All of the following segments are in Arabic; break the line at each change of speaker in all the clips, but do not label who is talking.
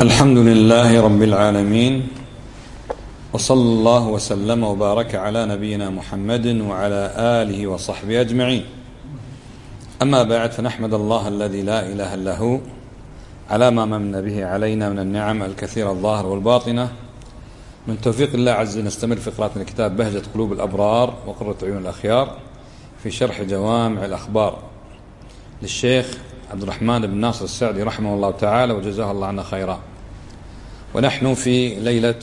الحمد لله رب العالمين، وصلى الله وسلم وبارك على نبينا محمد وعلى آله وصحبه أجمعين. أما بعد، فنحمد الله الذي لا إله إلا هو على ما من به علينا من النعم الكثيرة الظاهرة والباطنة. من توفيق الله عز وجل نستمر في قراءة من كتاب بهجة قلوب الأبرار وقرة عيون الأخيار في شرح جوامع الأخبار للشيخ عبد الرحمن بن ناصر السعدي رحمه الله تعالى وجزاه الله عنا خيرا. ونحن في ليلة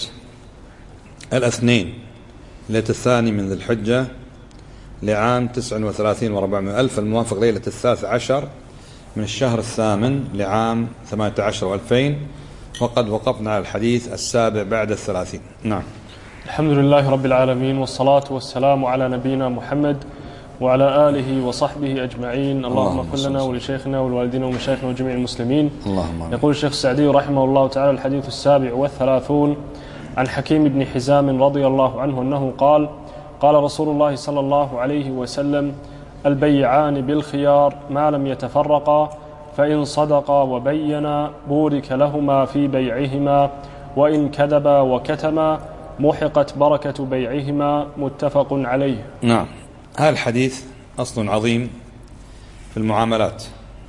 الاثنين، ليلة الثاني من ذي الحجة لعام 39 و400 ألف، الموافق ليلة 13 من الشهر الثامن لعام 18 و2000، وقد وقفنا على الحديث السابع بعد 30. نعم.
الحمد لله رب العالمين، والصلاة والسلام على نبينا محمد وعلى آله وصحبه أجمعين. اللهم اغفر لنا ولشيخنا والوالدين ومشايخنا وجميع المسلمين.
اللهم.
يقول الشيخ السعدي رحمه الله تعالى: الحديث السابع والثلاثون عن حكيم بن حزام رضي الله عنه أنه قال: قال رسول الله صلى الله عليه وسلم: البيعان بالخيار ما لم يتفرقا، فإن صدقا وبينا بورك لهما في بيعهما، وإن كذبا وكتما محقت بركة بيعهما. متفق عليه.
نعم. هذا الحديث أصل عظيم في المعاملات،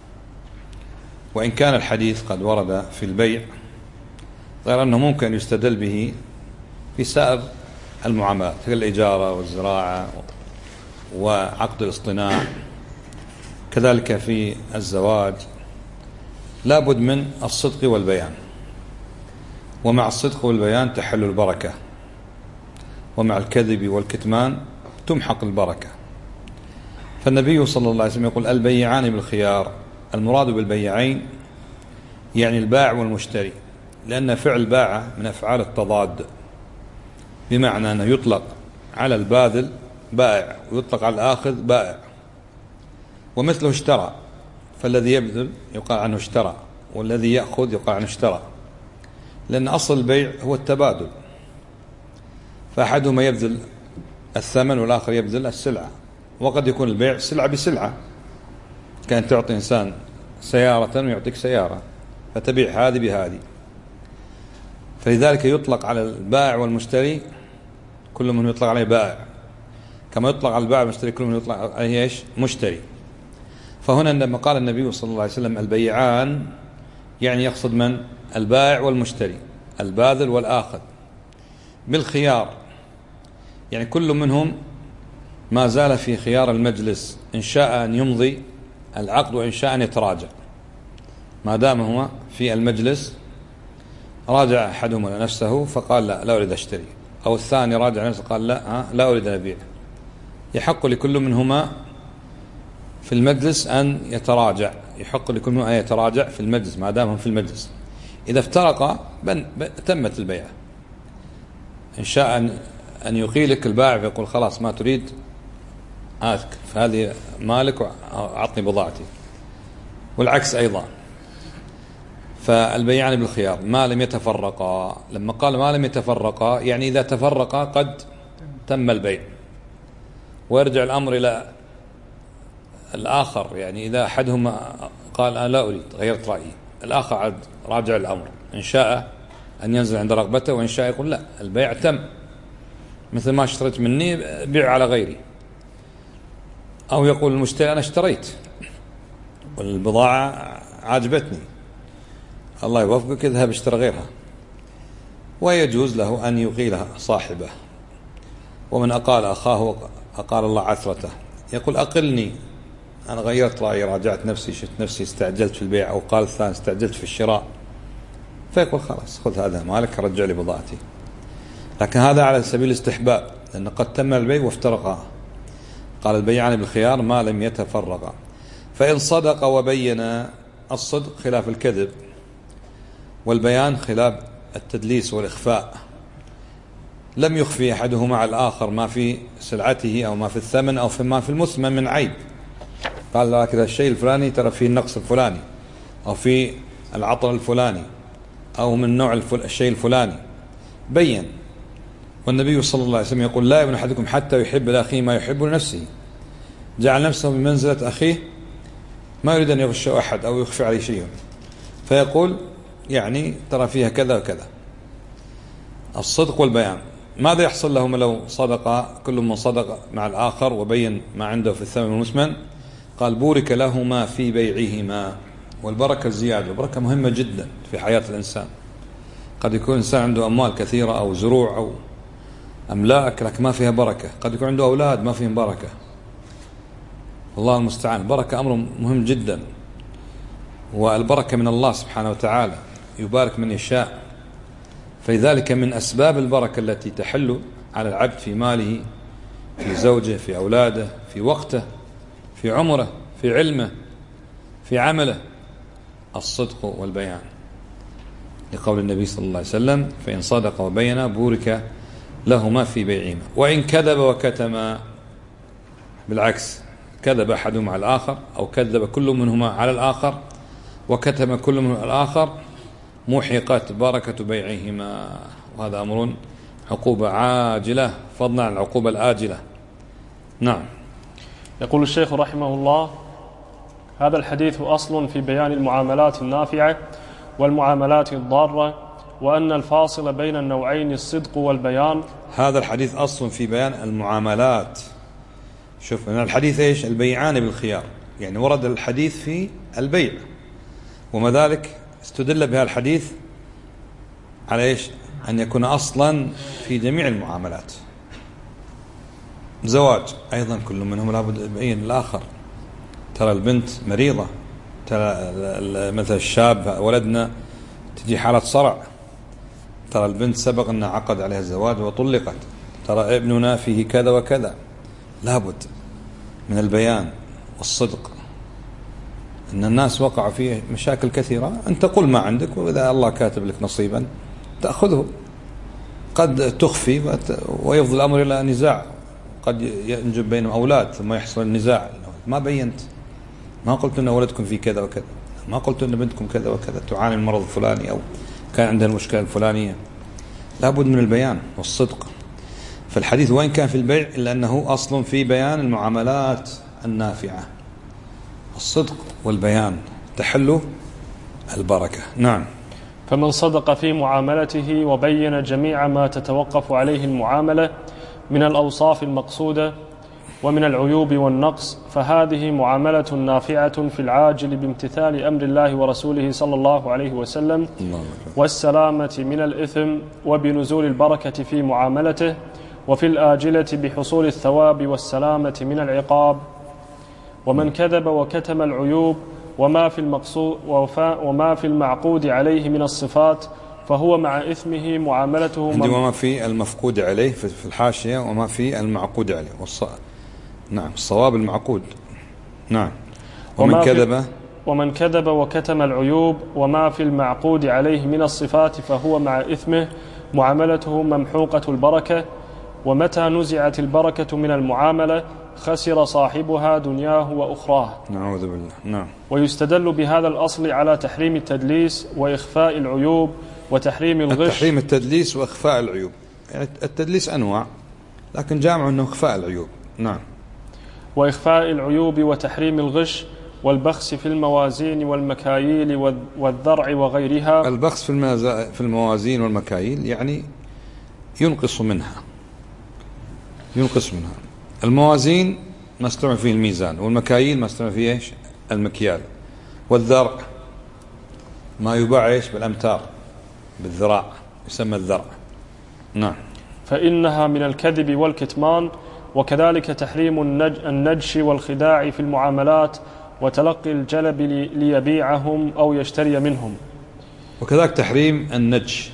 وإن كان الحديث قد ورد في البيع، غير أنه ممكن يستدل به في سائر المعاملات كالإجارة والزراعة وعقد الاصطناع، كذلك في الزواج لا بد من الصدق والبيان، ومع الصدق والبيان تحل البركة، ومع الكذب والكتمان تمحق البركة. فالنبي صلى الله عليه وسلم يقول: البيعان بالخيار. المراد بالبيعين يعني البائع والمشتري، لأن فعل باع من أفعال التضاد، بمعنى أنه يطلق على الباذل بائع ويطلق على الآخذ بائع. ومثله اشترى، فالذي يبذل يقال عنه اشترى، والذي يأخذ يقال عنه اشترى، لأن أصل البيع هو التبادل، فأحدهما يبذل الثمن والآخر يبذل السلعة. وقد يكون البيع سلعة بسلعة، كان تعطي إنسان سيارة ويعطيك سيارة، فتبيع هذه بهذه. فلذلك يطلق على البائع والمشتري كل من يطلق عليه بائع، كما يطلق على البائع والمشتري كل من يطلق عليه ايش؟ مشتري. فهنا لما قال النبي صلى الله عليه وسلم البيعان، يعني يقصد من؟ البائع والمشتري، الباذل والآخذ بالخيار، يعني كل منهم ما زال في خيار المجلس، إن شاء أن يمضي العقد وإن شاء أن يتراجع. ما دام هو في المجلس راجع أحدهما نفسه فقال لا أريد أشتري، أو الثاني راجع نفسه قال لا أريد أن أبيع، يحق لكل منهما في المجلس أن يتراجع، يحق لكل منهما أن يتراجع في المجلس ما دام هم في المجلس. إذا افترقا تمت البيعة. إن شاء أن يقيلك البائع فيقول خلاص ما تريد آتك، فهذه مالك وأعطني بضاعتي، والعكس أيضا. فالبيعان بالخيار ما لم يتفرقا. لما قال ما لم يتفرقا يعني إذا تفرقا قد تم البيع، ويرجع الأمر إلى الآخر. يعني إذا أحدهما قال أنا لا أريد، غيرت رأيي، الآخر عاد راجع الأمر، إن شاء أن ينزل عند رغبته، وإن شاء يقول لا البيع تم، مثل ما اشتريت مني بيع على غيري. أو يقول المشتري أنا اشتريت والبضاعة عجبتني، الله يوفقك اذهب اشتري غيرها. ويجوز له أن يقيلها صاحبه. ومن أقال أخاه أقال الله عثرته، يقول أقلني، أنا غيرت رأيي، راجعت نفسي، شفت نفسي استعجلت في البيع، أو قال الثاني استعجلت في الشراء، فيقول خلاص خذ هذا مالك رجع لي بضاعتي. لكن هذا على سبيل الاستحباب، لأن قد تم البيع وافترقا. قال البيعان بالخيار ما لم يتفرقا، فإن صدق وبينا. الصدق خلاف الكذب، والبيان خلاف التدليس والإخفاء. لم يخفي أحدهما على الآخر ما في سلعته أو ما في الثمن أو ما في المثمن من عيب. قال لك إذا الشيء الفلاني ترى فيه النقص الفلاني، أو في العطر الفلاني، أو من نوع الشيء الفلاني، بين. والنبي صلى الله عليه وسلم يقول لا يؤمن أحدكم حتى يحب لأخيه ما يحب لنفسه. جعل نفسه بمنزلة أخيه، ما يريد أن يغش أحد أو يخفي عليه شيء، فيقول يعني ترى فيها كذا وكذا. الصدق والبيان. ماذا يحصل لهم لو صدق كل من صدق مع الآخر وبين ما عنده في الثمن والمثمن؟ قال بورك لهما في بيعهما. والبركة الزيادة، البركة مهمة جدا في حياة الإنسان. قد يكون إنسان عنده أموال كثيرة أو زروع أو أملاك لكن ما فيها بركة. قد يكون عنده أولاد ما فيهم بركة. الله المستعان. بركة أمر مهم جدا، والبركة من الله سبحانه وتعالى، يبارك من يشاء. فلذلك من أسباب البركة التي تحل على العبد في ماله، في زوجه، في أولاده، في وقته، في عمره، في علمه، في عمله، الصدق والبيان، لقول النبي صلى الله عليه وسلم فإن صدق وبين بورك لهما في بيعهما. وإن كذب وكتم، بالعكس، كذب أحدهما على الآخر أو كذب كل منهما على الآخر وكتم كل منهما على الآخر، محقت بركة بيعهما. وهذا أمر عقوبة عاجلة فضلا عن العقوبة الآجلة. نعم.
يقول الشيخ رحمه الله: هذا الحديث أصل في بيان المعاملات النافعة والمعاملات الضارة، وأن الفاصل بين النوعين الصدق والبيان. هذا
الحديث أصل في بيان المعاملات. شوف من الحديث إيش؟ البيعان بالخيار، يعني ورد الحديث في البيع، وما ذلك استدل بها الحديث على إيش؟ أن يكون أصلا في جميع المعاملات. زواج أيضا كل منهم لابد يبين الآخر. ترى البنت مريضة، ترى مثل الشاب ولدنا تجي حالة صرع، ترى البنت سبق أن عقد عليها الزواج وطلقت، ترى ابننا فيه كذا وكذا. لابد من البيان والصدق. إن الناس وقعوا فيه مشاكل كثيرة، أنت قل ما عندك، وإذا الله كاتب لك نصيبا تأخذه. قد تخفي ويفضل الأمر إلى نزاع، قد ينجب بينهم أولاد ثم يحصل النزاع. ما بينت، ما قلت أن ولدكم فيه كذا وكذا، ما قلت أن بنتكم كذا وكذا تعاني من المرض الفلاني أو كان عندها المشكلة الفلانية. لابد من البيان والصدق. فالحديث وإن كان في البيع إلا أنه أصل في بيان المعاملات النافعة. الصدق والبيان تحل البركة. نعم.
فمن صدق في معاملته وبين جميع ما تتوقف عليه المعاملة من الأوصاف المقصودة ومن العيوب والنقص، فهذه معاملة نافعة في العاجل بامتثال أمر الله ورسوله صلى الله عليه وسلم، والسلامة من الإثم وبنزول البركة في معاملته، وفي الآجلة بحصول الثواب والسلامة من العقاب. ومن كذب وكتم العيوب وما في المعقود عليه من الصفات، فهو مع إثمه معاملته
وما في المفقود عليه في الحاشية، وما في المعقود عليه. نعم، الصواب المعقود. نعم.
ومن كذب وكتم العيوب وما في المعقود عليه من الصفات، فهو مع إثمه معاملته ممحوقة البركة. ومتى نزعت البركة من المعاملة خسر صاحبها دنياه وأخراه.
نعوذ بالله. نعم.
ويستدل بهذا الأصل على تحريم التدليس وإخفاء العيوب وتحريم الغش.
تحريم التدليس وإخفاء العيوب، يعني التدليس أنواع لكن جامع أنه إخفاء العيوب. نعم.
وإخفاء العيوب وتحريم الغش والبخس في الموازين والمكاييل والذرع وغيرها.
البخس في الموازين والمكاييل يعني ينقص منها. الموازين ما استعمل فيه الميزان، والمكاييل ما استعمل فيه إيش؟ المكيال. والذرع ما يباع إيش؟ بالأمتار، بالذراع، يسمى الذرع. نعم.
فإنها من الكذب والكتمان، وكذلك تحريم النجش والخداع في المعاملات وتلقي الجلب ليبيعهم أو يشتري منهم.
وكذلك تحريم النجش.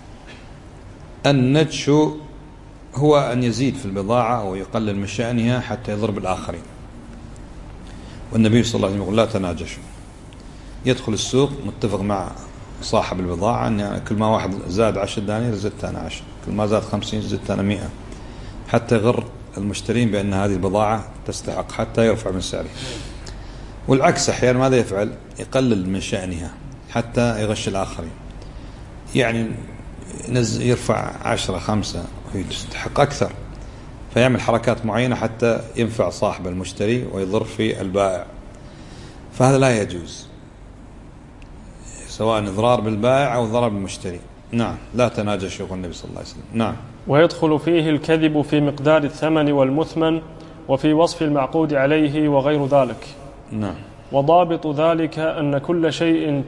النجش هو أن يزيد في البضاعة أو يقلل من شأنها حتى يضرب الآخرين. والنبي صلى الله عليه وسلم يقول لا تناجشوا. يدخل السوق متفق مع صاحب البضاعة أن كل ما واحد زاد 10 دنانير زدت أنا 10، كل ما زاد 50 زدت أنا 100، حتى يغر المشترين بأن هذه البضاعة تستحق حتى يرفع من سعرها. والعكس أحيانا ماذا يفعل؟ يقلل من شأنها حتى يغش الآخرين، يعني يرفع 10 5 ويستحق أكثر، فيعمل حركات معينة حتى ينفع صاحب المشتري ويضر في البائع. فهذا لا يجوز. سواء إضرار بالبائع أو ضرر بالمشتري. نعم، لا تناجش يقول النبي صلى الله عليه وسلم. نعم.
ويدخل فيه الكذب في مقدار الثمن والمثمن وفي وصف المعقود عليه وغير ذلك.
نعم.
وضابط ذلك أن كل شيء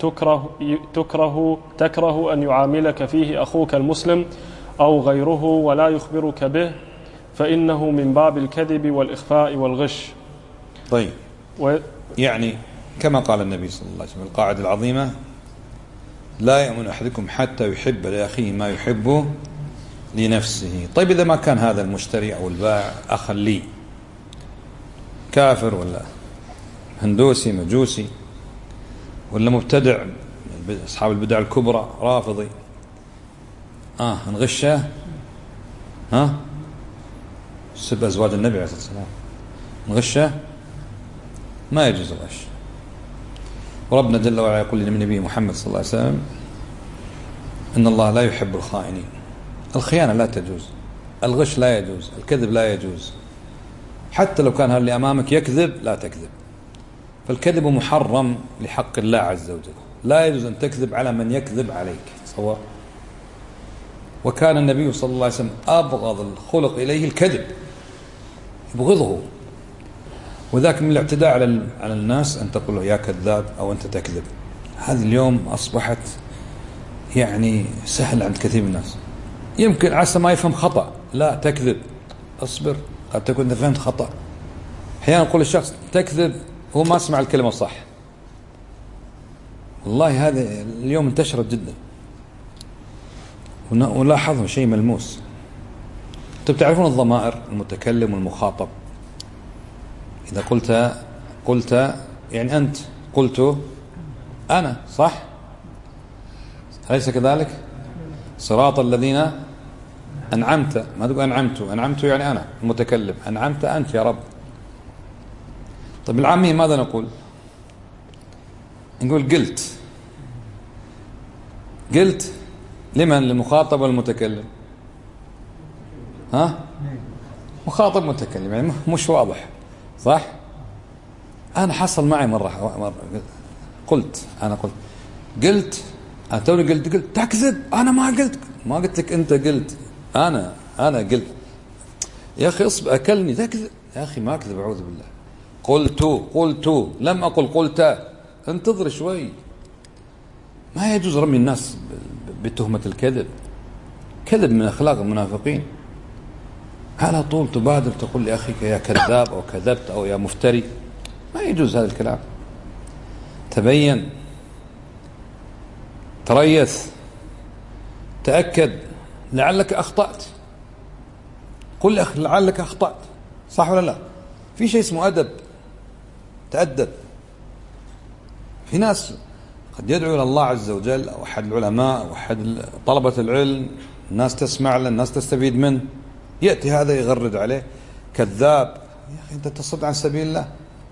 تكره أن يعاملك فيه أخوك المسلم أو غيره ولا يخبرك به فإنه من باب الكذب والإخفاء والغش.
طيب، يعني كما قال النبي صلى الله عليه وسلم القاعدة العظيمة: لا يؤمن أحدكم حتى يحب لأخيه ما يحب لنفسه. طيب، إذا ما كان هذا المشتري أو البائع أخا لي، كافر ولا هندوسي مجوسي ولا مبتدع، أصحاب البدع الكبرى، رافضي، نغشه؟ سب أزواج النبي عليه الصلاة والسلام، نغشه؟ ما يجوز الغش. وربنا جل وعلا يقول للنبي محمد صلى الله عليه وسلم: إن الله لا يحب الخائنين. الخيانة لا تجوز، الغش لا يجوز، الكذب لا يجوز. حتى لو كان اللي أمامك يكذب لا تكذب، فالكذب محرم لحق الله عز وجل. لا يجوز أن تكذب على من يكذب عليك. تصور. وكان النبي صلى الله عليه وسلم أبغض الخلق إليه الكذب، يبغضه. وذاك من الاعتداء على الناس أن تقول له يا كذاب أو أنت تكذب. هذه اليوم أصبحت يعني سهل عند كثير من الناس. يمكن عسى ما يفهم خطأ، لا تكذب، أصبر، قد تكون فهمت خطأ. أحيانا نقول الشخص تكذب هو ما سمع الكلمة صح. والله هذا اليوم انتشرت جدا، ولاحظوا شيء ملموس. أنتم تعرفون الضمائر، المتكلم والمخاطب. إذا قلت يعني أنت، قلت أنا، صح؟ أليس كذلك؟ صراط الذين أنعمت، ما تقول أنعمت يعني أنا المتكلم، أنعمت أنت يا رب. طيب بالعامية ماذا نقول؟ نقول قلت لمن؟ للمخاطب والمتكلم. مخاطب متكلم، يعني مش واضح، صح؟ أنا حصل معي مرة قلت أنا توني قلت تكذب، أنا ما قلت لك أنت قلت، أنا قلت. يا أخي اصبر، أكلني تكذب؟ يا أخي ما أكذب، أعوذ بالله. قلت لم أقل قلت. انتظر شوي. ما يجوز رمي الناس بتهمة الكذب. كذب من أخلاق المنافقين. على طول تبادر تقول لأخيك يا كذاب أو كذبت أو يا مفتري. ما يجوز هذا الكلام. تبين، تريث، تأكد، لعلك أخطأت. قل لعلك أخطأت، صح ولا لا؟ في شيء اسمه أدب، تأدب. في ناس قد يدعو إلى الله عز وجل، أو أحد العلماء أو أحد طلبة العلم، الناس تسمع له، الناس تستفيد منه، يأتي هذا يغرد عليه كذاب. يا أخي أنت تصد عن سبيل الله.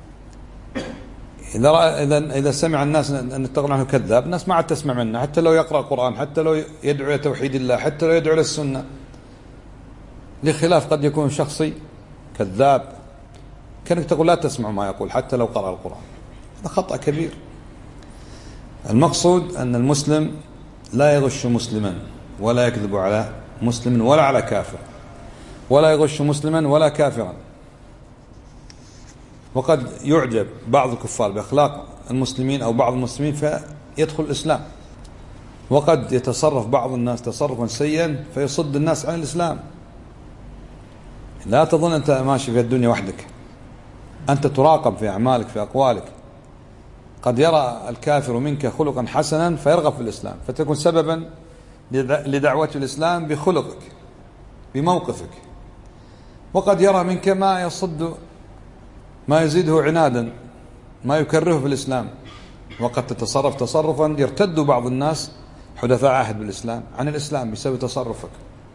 إذا سمع الناس أن تقول عنه كذاب، الناس ما عاد تسمع منه، حتى لو يقرأ القرآن، حتى لو يدعو إلى توحيد الله، حتى لو يدعو إلى السنة. لخلاف قد يكون شخصي كذاب، كانك تقول لا تسمع ما يقول حتى لو قرأ القرآن. هذا خطأ كبير. المقصود أن المسلم لا يغش مسلما، ولا يكذب على مسلم ولا على كافر، ولا يغش مسلما ولا كافرا. وقد يعجب بعض الكفار بأخلاق المسلمين أو بعض المسلمين فيدخل الإسلام، وقد يتصرف بعض الناس تصرفا سيئا فيصد الناس عن الإسلام. لا تظن أنت ماشي في الدنيا وحدك، أنت تراقب في أعمالك، في أقوالك. قد يرى الكافر منك خلقا حسنا فيرغب في الإسلام، فتكون سببا لدعوة الإسلام بخلقك، بموقفك. وقد يرى منك ما يصد، ما يزيده عنادا، ما يكرهه في الإسلام. وقد تتصرف تصرفا يرتد بعض الناس حدثاء عهد بالإسلام عن الإسلام بسبب تصرفك.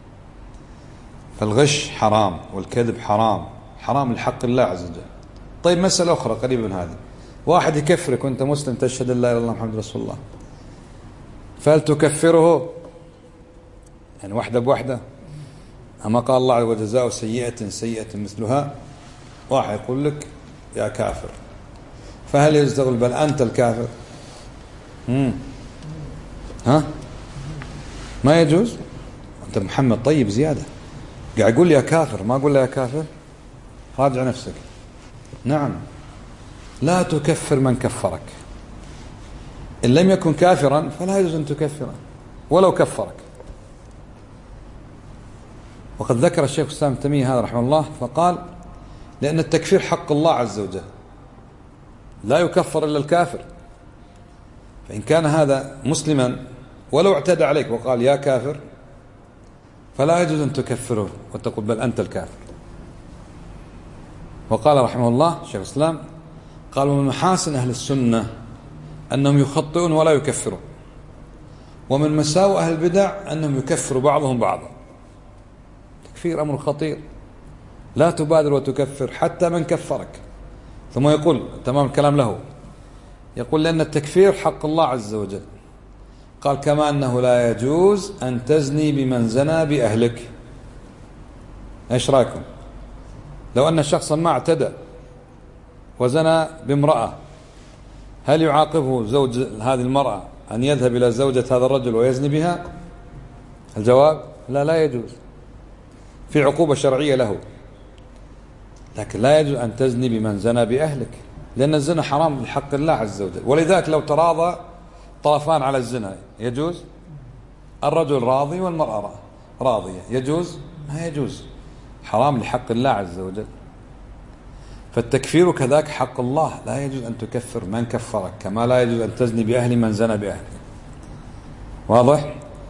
فالغش حرام، والكذب حرام، حرام لحق الله عز وجل. طيب مسألة أخرى قريبة من هذه، واحد يكفرك وأنت مسلم تشهد أن لا إله إلا الله محمد رسول الله، فهل تكفره؟ يعني واحدة بواحدة؟ أما قال الله: وجزاء سيئة سيئة مثلها. واحد يقول لك يا كافر، فهل يستغل بل أنت الكافر؟ ها ما يجوز. أنت محمد طيب زيادة، قاعد يقول لي يا كافر، ما أقول له يا كافر. راجع نفسك. نعم، لا تكفر من كفرك، إن لم يكن كافرا فلا يجوز أن تكفره ولو كفرك. وقد ذكر الشيخ الإسلام ابن تيمية هذا رحمه الله فقال: لأن التكفير حق الله عز وجل، لا يكفر إلا الكافر. فإن كان هذا مسلما ولو اعتدى عليك وقال يا كافر فلا يجوز أن تكفره وتقول بل أنت الكافر. وقال رحمه الله شيخ الإسلام قال: ومن محاسن أهل السنة أنهم يخطئون ولا يكفرون، ومن مساوئ أهل البدع أنهم يكفروا بعضهم بعضا. تكفير أمر خطير، لا تبادر وتكفر حتى من كفرك. ثم يقول تمام الكلام له، يقول: لأن التكفير حق الله عز وجل. قال: كما أنه لا يجوز أن تزني بمن زنى بأهلك. إيش رأيكم لو أن شخصا ما اعتدى وزنى بامرأة، هل يعاقبه زوج هذه المرأة أن يذهب إلى زوجة هذا الرجل ويزني بها؟ الجواب: لا يجوز، في عقوبة شرعية له، لكن لا يجوز أن تزني بمن زنى بأهلك، لأن الزنا حرام بحق الله عز وجل. ولذلك لو تراضى طرفان على الزنا يجوز، الرجل راضي والمرأة راضية، يجوز؟ ما يجوز، حرام لحق الله عز وجل. فالتكفير كذاك حق الله، لا يجوز أن تكفر من كفرك، كما لا يجوز أن تزني بأهل من زنى بأهلك. واضح؟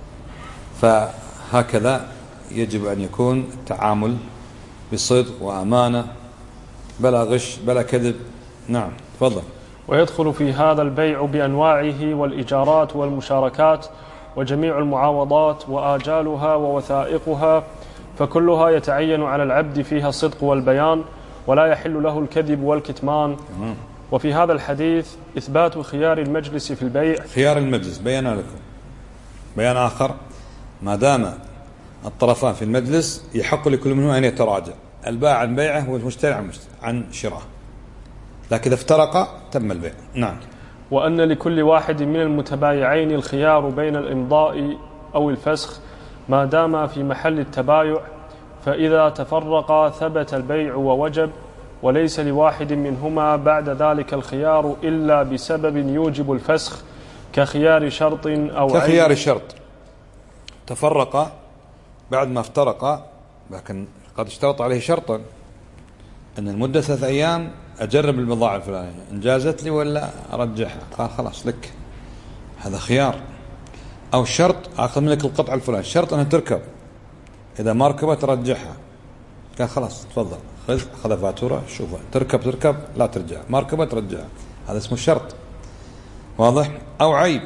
فهكذا يجب أن يكون التعامل بصدق وأمانة، بلا غش بلا كذب. نعم تفضل.
ويدخل في هذا البيع بأنواعه والإيجارات والمشاركات وجميع المعاوضات وآجالها ووثائقها، فكلها يتعين على العبد فيها الصدق والبيان، ولا يحل له الكذب والكتمان. وفي هذا الحديث إثبات خيار المجلس في البيع.
خيار المجلس بينا لكم بيان آخر: ما دام الطرفان في المجلس يحق لكل منهما أن يتراجع، البائع عن بيعه والمشتري عن شراه، لكن إذا افترقا تم البيع. نعم.
وأن لكل واحد من المتبايعين الخيار بين الإمضاء أو الفسخ ما دام في محل التبايع، فإذا تفرقا ثبت البيع ووجب، وليس لواحد منهما بعد ذلك الخيار إلا بسبب يوجب الفسخ، كخيار شرط أو عين.
كخيار شرط، تفرقا بعد ما افترقا، لكن قد اشترط عليه شرطا أن المدة 3 أيام أجرب البضاعة الفلانية، إن جازت لي ولا أرجعها، قال خلاص لك، هذا خيار. أو شرط أخذ منك القطعة الفلانية، شرط أنها تركب، إذا ما ركبت ترجعها، قال خلاص تفضل خذ فاتورة شوفها، تركب لا ترجع، ما ركبت ترجعها، هذا اسمه شرط. واضح؟ أو عيب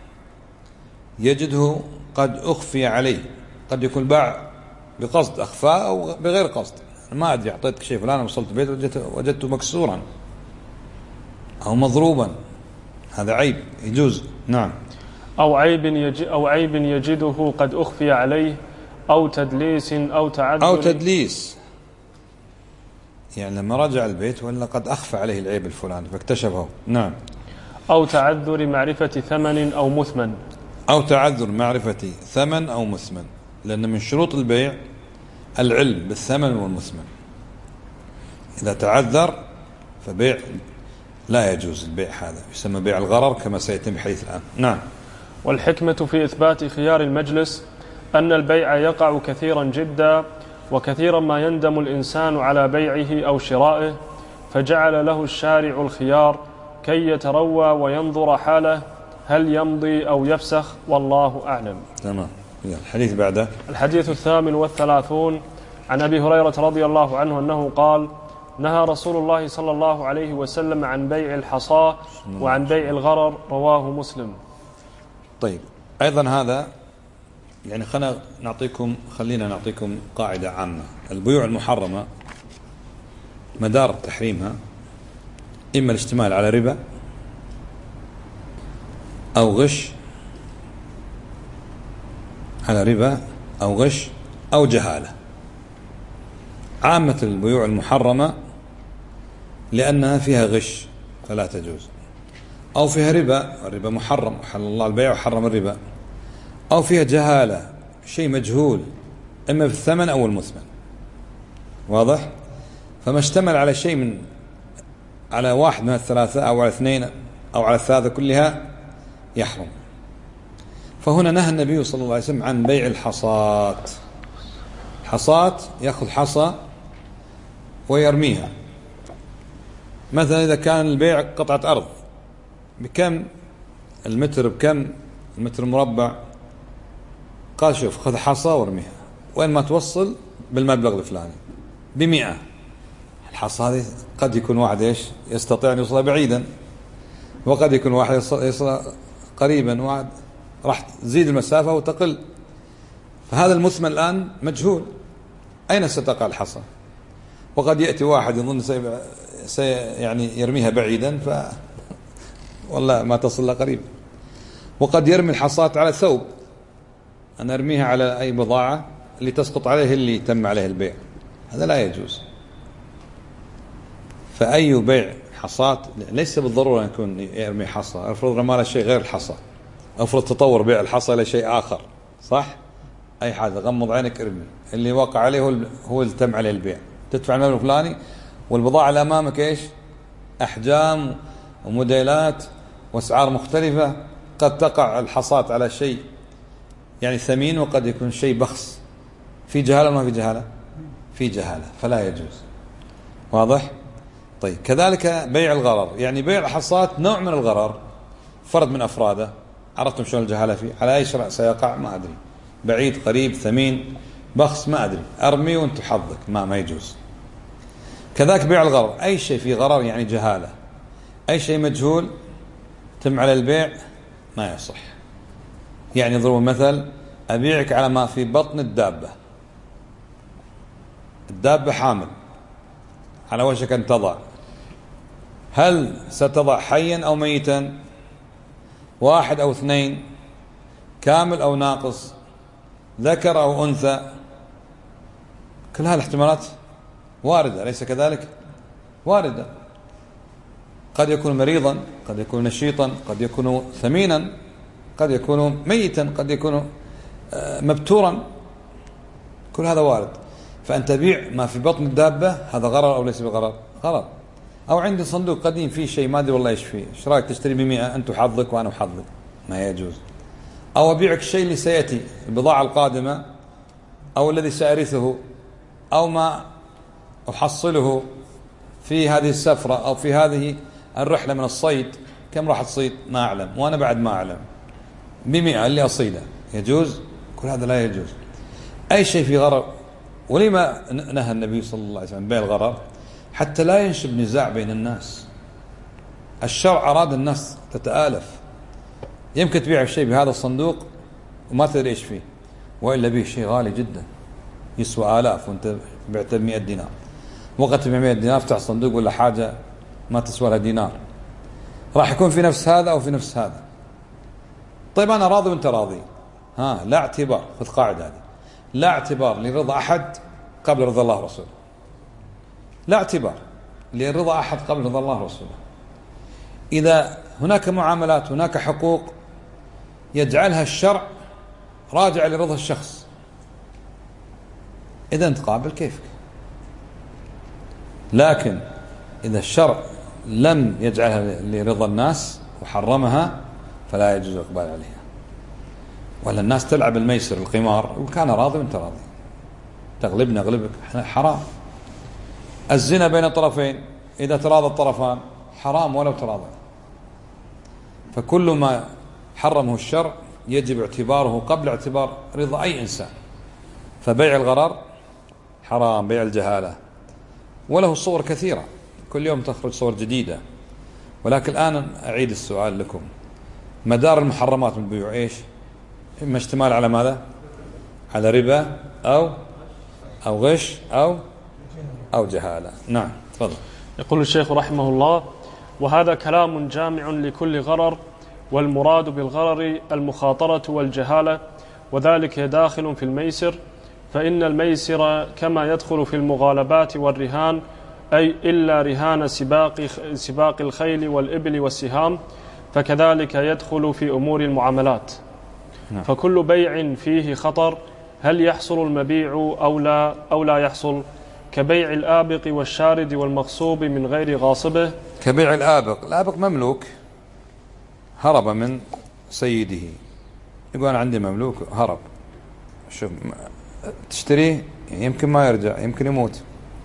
يجده قد أخفي عليه، قد يكون باع بقصد أخفاء أو بغير قصد، ما أدري أعطيتك شيء فلان، وصلت البيت وجدته مكسورا أو مضروبا، هذا عيب يجوز. نعم.
أو عيب يجده قد أخفي عليه، أو تدليس أو تعذر.
أو تدليس يعني لما رجع البيت ولا قد أخفى عليه العيب الفلاني فاكتشفه. نعم.
أو تعذر معرفة ثمن أو مثمن.
أو تعذر معرفة ثمن أو مثمن، لأن من شروط البيع العلم بالثمن والمثمن، إذا تعذر فبيع لا يجوز البيع، هذا يسمى بيع الغرر كما سيتم بحديث الآن. نعم.
والحكمة في إثبات خيار المجلس أن البيع يقع كثيرا جدا، وكثيرا ما يندم الإنسان على بيعه أو شرائه، فجعل له الشارع الخيار كي يتروى وينظر حاله هل يمضي أو يفسخ، والله أعلم.
تمام. الحديث بعده.
الحديث 38 عن أبي هريرة رضي الله عنه أنه قال: نهى رسول الله صلى الله عليه وسلم عن بيع الحصاة وعن بيع الغرر، رواه مسلم.
طيب، أيضا هذا يعني خلينا نعطيكم قاعدة عامة. البيوع المحرمة مدار تحريمها إما الاشتمال على ربا أو غش، أو جهالة. عامة البيوع المحرمة لأنها فيها غش فلا تجوز، أو فيها ربا، الربا محرم، حل الله البيع وحرم الربا، أو فيها جهالة، شيء مجهول إما في الثمن أو المثمن. واضح؟ فما اشتمل على شيء على واحد من الثلاثة أو على اثنين أو على الثلاثة كلها يحرم. فهنا نهى النبي صلى الله عليه وسلم عن بيع الحصات. حصات يأخذ حصى ويرميها. مثلا إذا كان البيع قطعة أرض بكم المتر، بكم المتر مربع، قال شوف خذ حصى وارميها، وين ما توصل بالمبلغ الفلاني ب100. الحصى هذه قد يكون واحد يستطيع أن يوصل بعيدا، وقد يكون واحد يصل قريبا، واحد راح تزيد المسافة وتقل. فهذا المثمن الآن مجهول، أين ستقع الحصى؟ وقد يأتي واحد يظن يعني يرميها بعيدا والله ما تصل قريب. وقد يرمي الحصات على ثوب، أن أرميها على أي بضاعة اللي تسقط عليه اللي تم عليه البيع، هذا لا يجوز. فأي بيع حصات ليس بالضرورة أن يكون يرمي حصى. افرض رمى له شيء غير الحصى، افرض تطور بيع الحصى إلى شيء آخر، صح؟ أي حاجة غمض عينك ارمي، اللي وقع عليه هو اللي تم عليه البيع، تدفع المبلغ الفلاني، والبضاعة اللي أمامك أحجام وموديلات وأسعار مختلفة. قد تقع الحصات على شيء يعني ثمين، وقد يكون شيء بخس. في جهالة ما في جهالة؟ في جهالة، فلا يجوز. واضح؟ طيب كذلك بيع الغرر، يعني بيع الحصات نوع من الغرر، فرد من أفراده. عرفتم شلون الجهالة فيه؟ على أي شرع سيقع ما أدري، بعيد قريب ثمين بخس ما أدري، أرمي وأنت حظك، ما يجوز. كذلك بيع الغرر، أي شيء فيه غرر يعني جهالة، أي شيء مجهول تم على البيع ما يصح. يعني ضرب مثل، أبيعك على ما في بطن الدابة. الدابة حامل على وشك أن تضع، هل ستضع حيا أو ميتا، واحد أو اثنين، كامل أو ناقص، ذكر أو أنثى؟ كل هذه الاحتمالات واردة، أليس كذلك؟ واردة. قد يكون مريضا، قد يكون نشيطا، قد يكون ثمينا، قد يكون ميتا، قد يكون مبتورا، كل هذا وارد. فأن تبيع ما في بطن الدابة هذا غرر أو ليس بغرر؟ غرر. أو عندي صندوق قديم فيه شيء ما أدري والله إيش فيه، إيش رأيك تشتري ب100 أنت حظك وأنا حظك؟ ما يجوز. أو أبيعك الشيء اللي سيأتي، البضاعة القادمة، أو الذي سأرثه، أو ما أحصله في هذه السفرة أو في هذه الرحلة من الصيد. كم راح تصيد؟ ما أعلم، وأنا بعد ما أعلم، ب100 اللي أصيده. يجوز؟ كل هذا لا يجوز. أي شيء في غرر. ولما نهى النبي صلى الله عليه وسلم بيع الغرر؟ حتى لا ينشب نزاع بين الناس. الشرع أراد الناس تتآلف. يمكن تبيع الشيء بهذا الصندوق وما تدري إيش فيه، وإلا به شيء غالي جدا يسوى آلاف وأنت بعته ب100 دينار. وقت ب100 دينار افتح صندوق ولا حاجة ما تسوى لها دينار، راح يكون في نفس هذا أو في نفس هذا. طيب أنا راضي وأنت راضي، لا اعتبار. خذ قاعدة هذه، لا اعتبار لرضا أحد قبل رضا الله ورسوله. لا اعتبار لرضا أحد قبل رضا الله ورسوله. إذا هناك معاملات، هناك حقوق يجعلها الشرع راجع لرضا الشخص، إذا أنت قابل كيفك. لكن إذا الشرع لم يجعلها لرضا الناس وحرمها فلا يجوز الإقبال عليها. ولا الناس تلعب الميسر القمار وكان راضي وانت راضي، تغلبنا أغلبك، حرام. الزنا بين الطرفين إذا تراضى الطرفان حرام ولو تراضى. فكل ما حرمه الشرع يجب اعتباره قبل اعتبار رضا أي إنسان. فبيع الغرر حرام، بيع الجهالة، وله صور كثيرة، كل يوم تخرج صور جديدة. ولكن الآن أعيد السؤال لكم، مدار المحرمات من البيوع إيش؟ إما اشتمال على ماذا؟ على ربا أو غش أو جهالة. نعم تفضل.
يقول الشيخ رحمه الله: وهذا كلام جامع لكل غرر، والمراد بالغرر المخاطرة والجهالة، وذلك داخل في الميسر، فإن الميسر كما يدخل في المغالبات والرهان، أي إلا رهان سباق الخيل والإبل والسهام، فكذلك يدخل في أمور المعاملات. فكل بيع فيه خطر هل يحصل المبيع أو لا يحصل؟ كبيع الآبق والشارد والمغصوب من غير غاصبه.
كبيع الآبق مملوك هرب من سيده، يقول أنا عندي مملوك هرب، شوف تشتريه يمكن ما يرجع، يمكن يموت،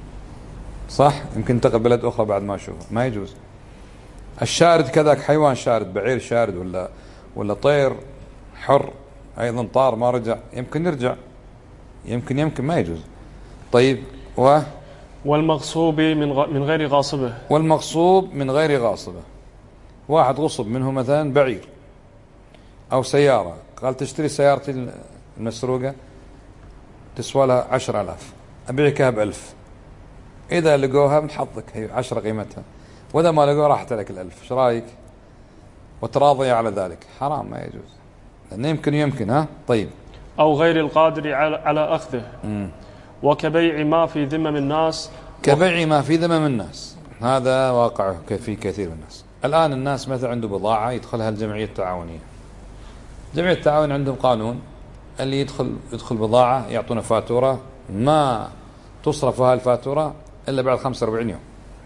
صح، يمكن ينتقل بلد أخرى بعد ما أشوفه، ما يجوز. الشارد كذاك حيوان شارد، بعير شارد ولا طير حر أيضا طار ما رجع، يمكن يرجع، يمكن ما يجوز. طيب
والمغصوب من غير غاصبه.
والمغصوب من غير غاصبه، واحد غصب منه مثلا بعير أو سيارة، قال تشتري سيارتي المسروقة تسوى لها 10,000 أبيعكها ب1000، إذا لقوها من حظك هي 10 قيمتها، وإذا ما لقوها راحت لك 1000، ايش رايك؟ وتراضي على ذلك، حرام ما يجوز، لأنه يمكن ها. طيب
أو غير القادر على أخذه. وكبيع ما في ذمم الناس.
كبيع ما في ذمم الناس، هذا واقع في كثير من الناس. الآن الناس مثلا عنده بضاعة يدخلها الجمعية التعاونية، الجمعية التعاونية عندهم قانون، اللي يدخل بضاعة يعطونا فاتورة، ما تصرف هالفاتورة إلا بعد 45 يوم.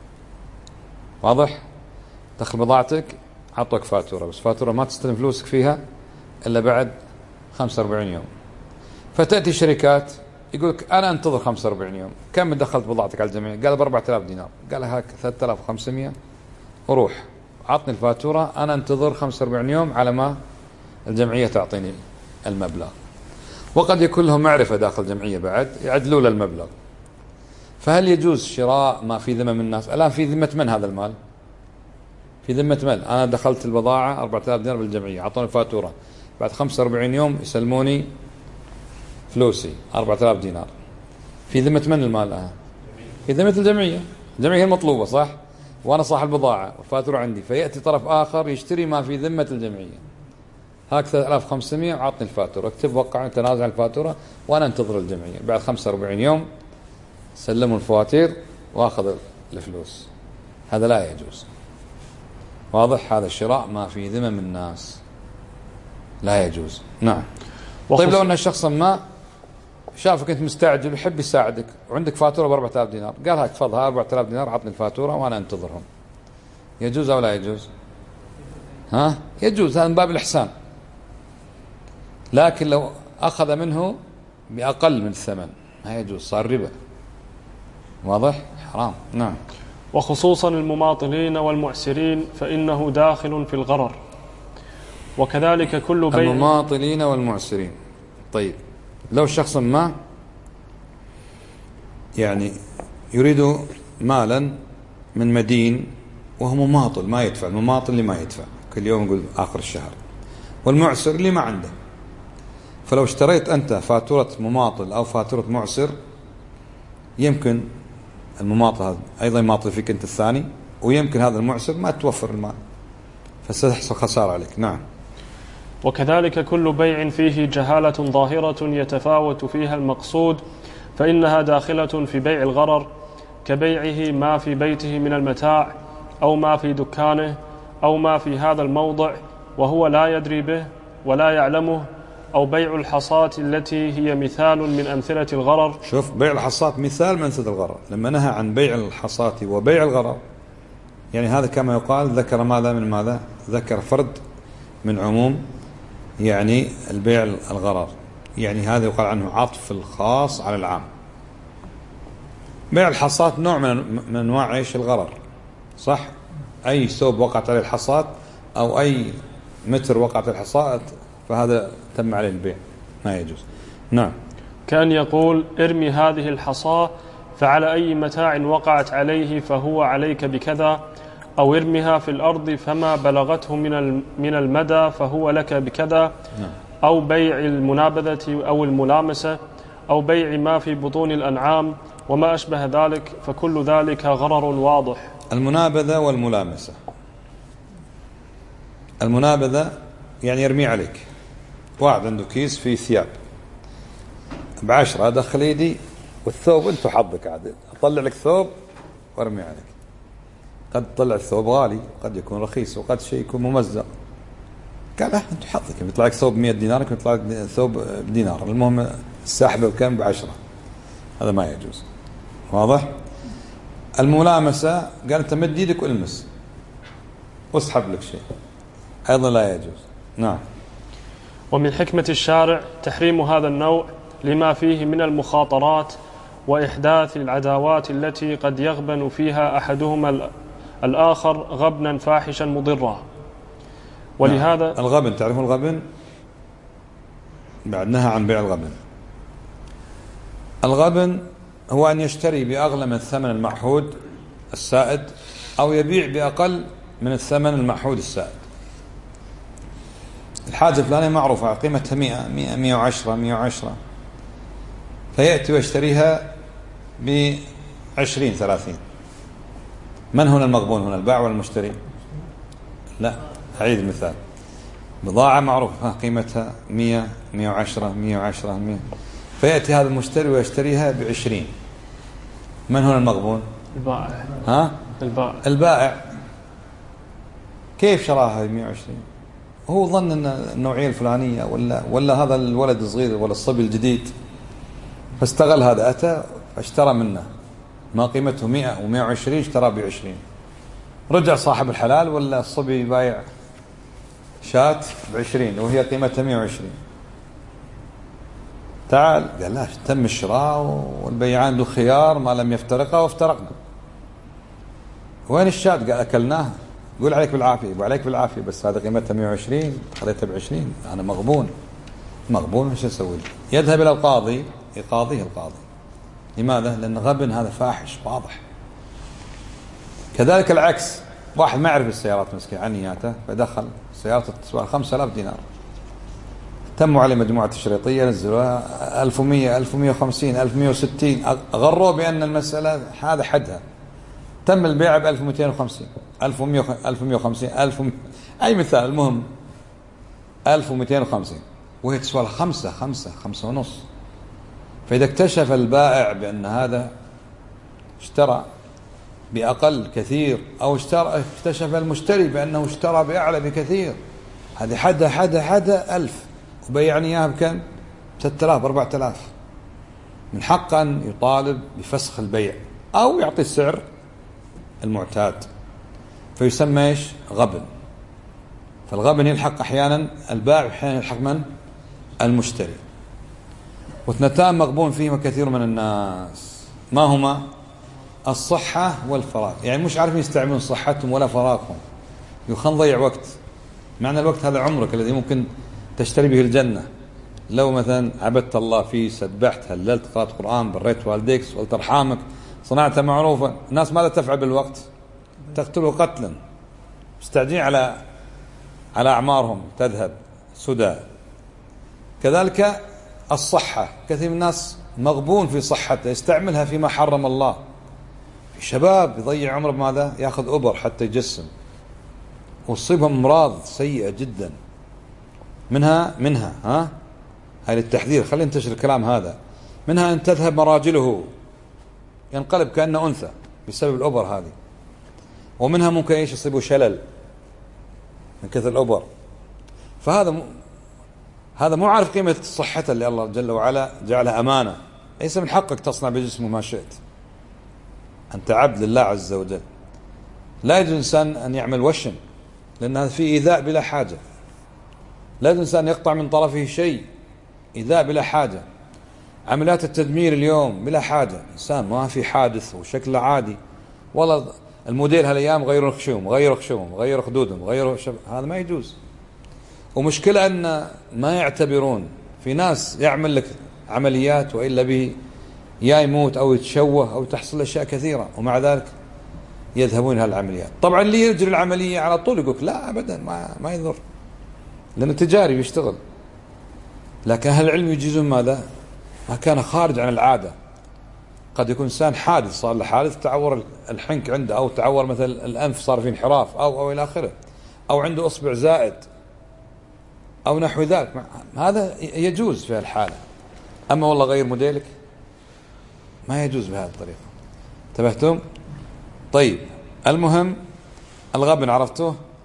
واضح؟ دخل بضاعتك عطوك فاتورة، بس فاتورة ما تستلم فلوسك فيها إلا بعد 45 يوم. فتأتي شركات يقولك أنا أنتظر 45 يوم، كم دخلت بضاعتك على الجمعية؟ قال ب4000 دينار، قال هاك 3500 وروح عطني الفاتورة، أنا أنتظر 45 يوم على ما الجمعية تعطيني المبلغ. وقد يكون لهم معرفة داخل الجمعية بعد يعدلوا له المبلغ. فهل يجوز شراء ما في ذمم الناس؟ الآن في ذمة من هذا المال؟ في ذمة من؟ أنا دخلت البضاعة 4000 دينار بالجمعية، عطوني الفاتورة، بعد 45 يوم يسلموني فلوسي 4000 دينار، في ذمة من المال الآن؟ في ذمة الجمعية، الجمعية هي المطلوبة صح؟ وأنا صاحب البضاعة والفاتورة عندي، فيأتي طرف آخر يشتري ما في ذمة الجمعية، هاك 3500 وعطني الفاتورة، اكتب وقع تنازع الفاتورة وأنا انتظر الجمعية، بعد 45 يوم سلموا الفواتير وأخذ الفلوس، هذا لا يجوز. واضح؟ هذا الشراء ما في ذمم الناس لا يجوز. نعم. طيب لو أن الشخص ما شافك أنت مستعجل ويحب يساعدك وعندك فاتورة ب4000 دينار، قال هاك تفضل 4000 دينار عطني الفاتورة وأنا انتظرهم، يجوز أو لا يجوز؟ ها؟ يجوز، هذا من باب الإحسان. لكن لو أخذ منه بأقل من الثمن ما يجوز، صار ربا. واضح؟ حرام. نعم.
وخصوصا المماطلين والمعسرين فإنه داخل في الغرر. وكذلك كل بيع.
المماطلين والمعسرين. طيب لو شخص ما يعني يريد مالا من مدين وهو مماطل ما يدفع، المماطل اللي ما يدفع كل يوم يقول آخر الشهر، والمعسر اللي ما عنده. فلو اشتريت أنت فاتورة مماطل أو فاتورة معسر، يمكن المماطل هذا أيضا يماطل فيك أنت الثاني، ويمكن هذا المعسر ما توفر المال، فستحصل خسارة عليك. نعم.
وكذلك كل بيع فيه جهالة ظاهرة يتفاوت فيها المقصود فإنها داخلة في بيع الغرر، كبيعه ما في بيته من المتاع أو ما في دكانه أو ما في هذا الموضع وهو لا يدري به ولا يعلمه، أو بيع الحصاة التي هي مثال من أمثلة الغرر.
شوف، بيع الحصاة مثال من أمثلة الغرر، لما نهى عن بيع الحصاة وبيع الغرر يعني هذا كما يقال ذكر ماذا من ماذا؟ ذكر فرد من عموم يعني البيع الغرر، يعني هذا يقال عنه عطف الخاص على العام. بيع الحصاة نوع من أنواع عيش الغرر، صح؟ أي ثوب وقعت عليه الحصاة أو أي متر وقعت الحصاة فهذا تم عليه البيع، ما يجوز. نعم.
كان يقول ارمي هذه الحصاة فعلى أي متاع وقعت عليه فهو عليك بكذا، أو ارمها في الأرض فما بلغته من المدى فهو لك بكذا.
نعم.
أو بيع المنابذة أو الملامسة، أو بيع ما في بطون الأنعام وما أشبه ذلك، فكل ذلك غرر واضح.
المنابذة والملامسة، المنابذة يعني يرمي عليك، واحد عنده كيس فيه ثياب ب10 أدخل يدي والثوب أنت حظك عادل، أطلع لك ثوب وارمي عليك. قد تطلع الثوب غالي، قد يكون رخيص، وقد شيء يكون ممزق، قال لا أنت حظك يطلع لك ثوب 100 دينار يطلع لك ثوب بدينار، المهم السحبة بكم ب10، هذا ما يجوز. واضح؟ الملامسة قال أنت مد يدك والمس واسحب لك شيء، أيضا لا يجوز. نعم.
ومن حكمة الشارع تحريم هذا النوع لما فيه من المخاطرات وإحداث العداوات التي قد يغبن فيها أحدهما الآخر غبنا فاحشا مضرا. ولهذا
نعم. الغبن، تعرفون الغبن؟ بعد نهى عن بيع الغبن. الغبن هو أن يشتري بأغلى من الثمن المعهود السائد أو يبيع بأقل من الثمن المعهود السائد. الحاجة الفلانية معروفة قيمتها 100 110 110، فيأتي ويشتريها ب20 30. من هنا المغبون هنا، البائع ولا المشتري؟ لا، أعيد المثال. بضاعة معروفة قيمتها 100 110 110 100، فيأتي هذا المشتري ويشتريها ب20. من هنا المغبون؟
البائع.
ها؟ البائع. كيف شراها ب 120؟ هو ظن ان النوعية الفلانية ولا هذا الولد الصغير ولا الصبي الجديد، فاستغل هذا، أتى اشترى منه ما قيمته 100 و120 اشترى ب20. رجع صاحب الحلال ولا الصبي بايع شاة ب20 وهي قيمتها 120. تعال قال لا، تم الشراء والبيعان له خيار ما لم يفترقا وافترقنا. وين الشاة؟ قال أكلناها. يقول عليك بالعافية، وعليك بالعافية، بس هذا قيمتها 120 خذيتها ب20، أنا مغبون. ايش اسوي؟ يذهب إلى القاضي يقاضيه القاضي. لماذا؟ لأن غبن هذا فاحش واضح. كذلك العكس، واحد ما يعرف السيارات مسكين عنياته، فدخل سيارته تسوى 5000 دينار، تموا عليه مجموعة تشريطية، نزلوها 1100 1150 1160، غروا بأن المسألة هذا حدها، تم البيع ب 1250 1150 1000 أي مثال، المهم 1250 وهي تسوى 5 ونص. فإذا اكتشف البائع بأن هذا اشترى بأقل كثير، أو اكتشف المشتري بأنه اشترى بأعلى بكثير، هذه حدا 1000 وبيعني إياها بكم؟ 3000 4000، من حق أن يطالب بفسخ البيع أو يعطي السعر المعتاد، فيسمى إيش؟ غبن. فالغبن يلحق أحيانا البائع وأحيانا يلحق من؟ المشتري. واثنتان مغبون فيهما كثير من الناس، ما هما؟ الصحة والفراغ. يعني مش عارفين يستعملون صحتهم ولا فراغهم، يخن ضيع وقت. معنى الوقت هذا عمرك الذي ممكن تشتري به الجنة. لو مثلا عبدت الله فيه، سبحت، هللت، قرأت قرآن، بريت والديك، سألت أرحامك، صنعت معروفا، الناس ماذا تفعل بالوقت؟ تقتله قتلا، مستعجلين على أعمارهم تذهب سدى. كذلك الصحة، كثير من الناس مغبون في صحته، يستعملها فيما حرم الله. في شباب يضيع عمره بماذا؟ ياخذ أبر حتى يجسم، وتصيبهم أمراض سيئة جدا. منها هاي للتحذير، خلينا ننتشر الكلام هذا. منها أن تذهب مراجله، ينقلب كأنه أنثى بسبب الأبر هذه. ومنها ممكن ايش؟ يصيبه شلل من كثر الأبر. هذا مو عارف قيمة صحته اللي الله جل وعلا جعلها أمانة. ليس من حقك تصنع بجسمه ما شئت، أنت عبد لله عز وجل. لا يجوز إنسان أن يعمل وشم، لأن هذا فيه إيذاء بلا حاجة. لا يجوز إنسان يقطع من طرفه شيء، إيذاء بلا حاجة. عمليات التدمير اليوم بلا حاجة، إنسان ما في حادث وشكله عادي، والله الموديل هالأيام غيروا خشوم، غيروا خدودهم، هذا ما يجوز. ومشكلة أن ما يعتبرون، في ناس يعمل لك عمليات وإلا به يا يموت أو يتشوه أو تحصل أشياء كثيرة، ومع ذلك يذهبون هالعمليات. طبعا اللي يجري العملية على طول يقول لا أبدا ما يضر، لأنه تجاري بيشتغل. لكن أهل العلم يجيزون ماذا؟ ما كان خارج عن العادة. قد يكون إنسان حادث، صار له حادث، تعور الحنك عنده، أو تعور مثل الأنف صار فيه انحراف، أو إلى آخره، أو عنده أصبع زائد أو نحو ذلك، هذا يجوز في الحالة. أما والله غير موديلك ما يجوز بهذه الطريقة. انتبهتم؟ طيب، المهم الغبن عرفتوه.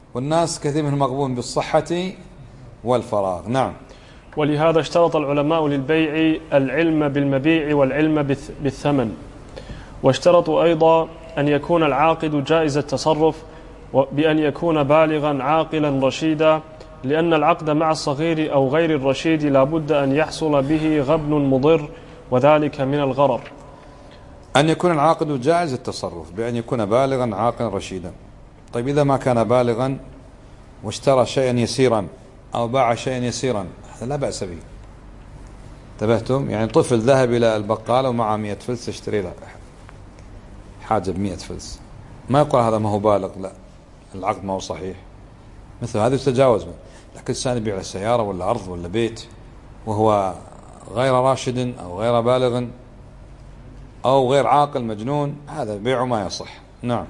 والناس كثير منهم مغبون بالصحة والفراغ. نعم.
ولهذا اشترط العلماء للبيع العلم بالمبيع والعلم بالثمن، واشترطوا أيضا أن يكون العاقد جائز التصرف بأن يكون بالغا عاقلا رشيدا، لأن العقد مع الصغير أو غير الرشيد لا بد أن يحصل به غبن مضر، وذلك من الغرر.
أن يكون العاقد جائز التصرف بأن يكون بالغا عاقلا رشيدا. طيب إذا ما كان بالغا واشترى شيئا يسيرا أو باع شيئا يسيرا، هذا لا بأس به. انتبهتم؟ يعني طفل ذهب إلى البقالة ومعه 100 فلس يشتري له حاجة ب100 فلس، ما يقول هذا ما هو بالغ، لا، العقد ما هو صحيح، مثل هذا يتجاوز منه. لكن الإنسان يبيع له سيارة ولا أرض ولا بيت وهو غير راشد أو غير بالغ أو غير عاقل مجنون، هذا بيعه ما يصح. نعم.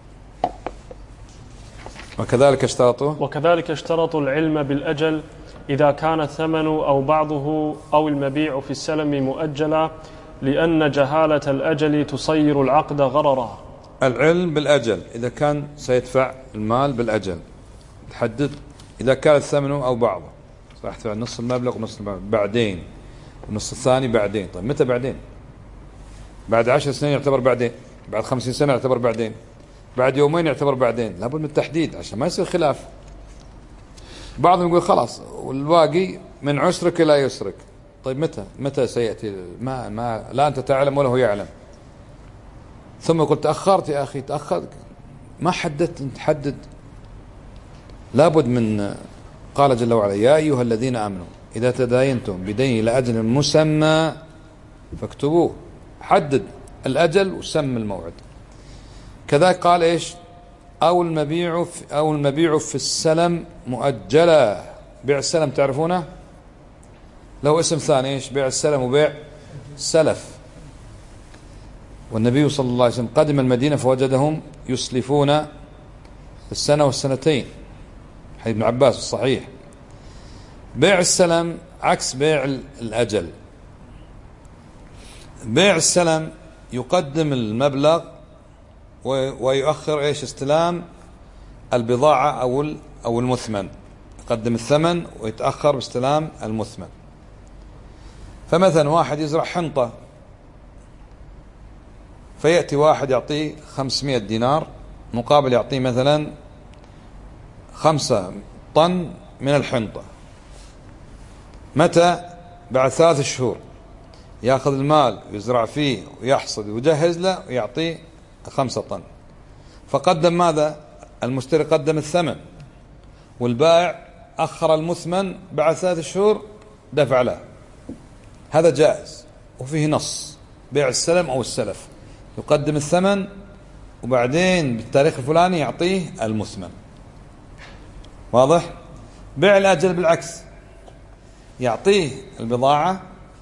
وكذلك اشترطوا العلم بالأجل إذا كان الثمن أو بعضه أو المبيع في السلم مؤجلا، لأن جهالة الأجل تصير العقد غررا. العلم بالأجل إذا كان سيدفع المال بالأجل، تحدد إذا كان الثمن أو بعضه، راح تدفع نص المبلغ ونص المبلغ بعدين والنص الثاني بعدين. طيب متى بعدين؟ بعد 10 سنين يعتبر بعدين، بعد 50 سنة يعتبر بعدين، بعد يومين يعتبر بعدين، لابد من التحديد عشان ما يصير خلاف. بعضهم يقول خلاص والباقي من عسرك إلى يسرك. طيب متى سيأتي؟ ما لا أنت تعلم ولا هو يعلم. ثم قلت تأخرت يا أخي، تأخرت، ما حددت، تحدد. لابد من، قال جل وعلا يا أيها الذين آمنوا إذا تداينتم بدين إلى أجل مسمى فاكتبوه. حدد الأجل وسم الموعد. كذلك قال إيش؟ أو المبيع في السلم مؤجلا. بيع السلم تعرفونه؟ له اسم ثاني، إيش؟ بيع السلم وبيع السلف. والنبي صلى الله عليه وسلم قدم المدينة فوجدهم يسلفون السنة والسنتين، حديث ابن عباس الصحيح. بيع السلم عكس بيع الأجل. بيع السلم يقدم المبلغ ويؤخر إيش؟ استلام البضاعة أو المثمن. يقدم الثمن ويتأخر باستلام المثمن. فمثلا واحد يزرع حنطة، فيأتي واحد يعطيه 500 دينار مقابل يعطيه مثلا 5 طن من الحنطة. متى؟ بعد 3 شهور يأخذ المال ويزرع فيه ويحصد ويجهز له ويعطيه 5 طن. فقدم ماذا؟ المشتري قدم الثمن، والبائع أخر المثمن، بعد 3 شهور دفع له. هذا جائز وفيه نص. بيع السلم أو السلف يقدم الثمن وبعدين بالتاريخ الفلاني يعطيه المثمن. واضح؟ بيع الأجل بالعكس، يعطيه البضاعة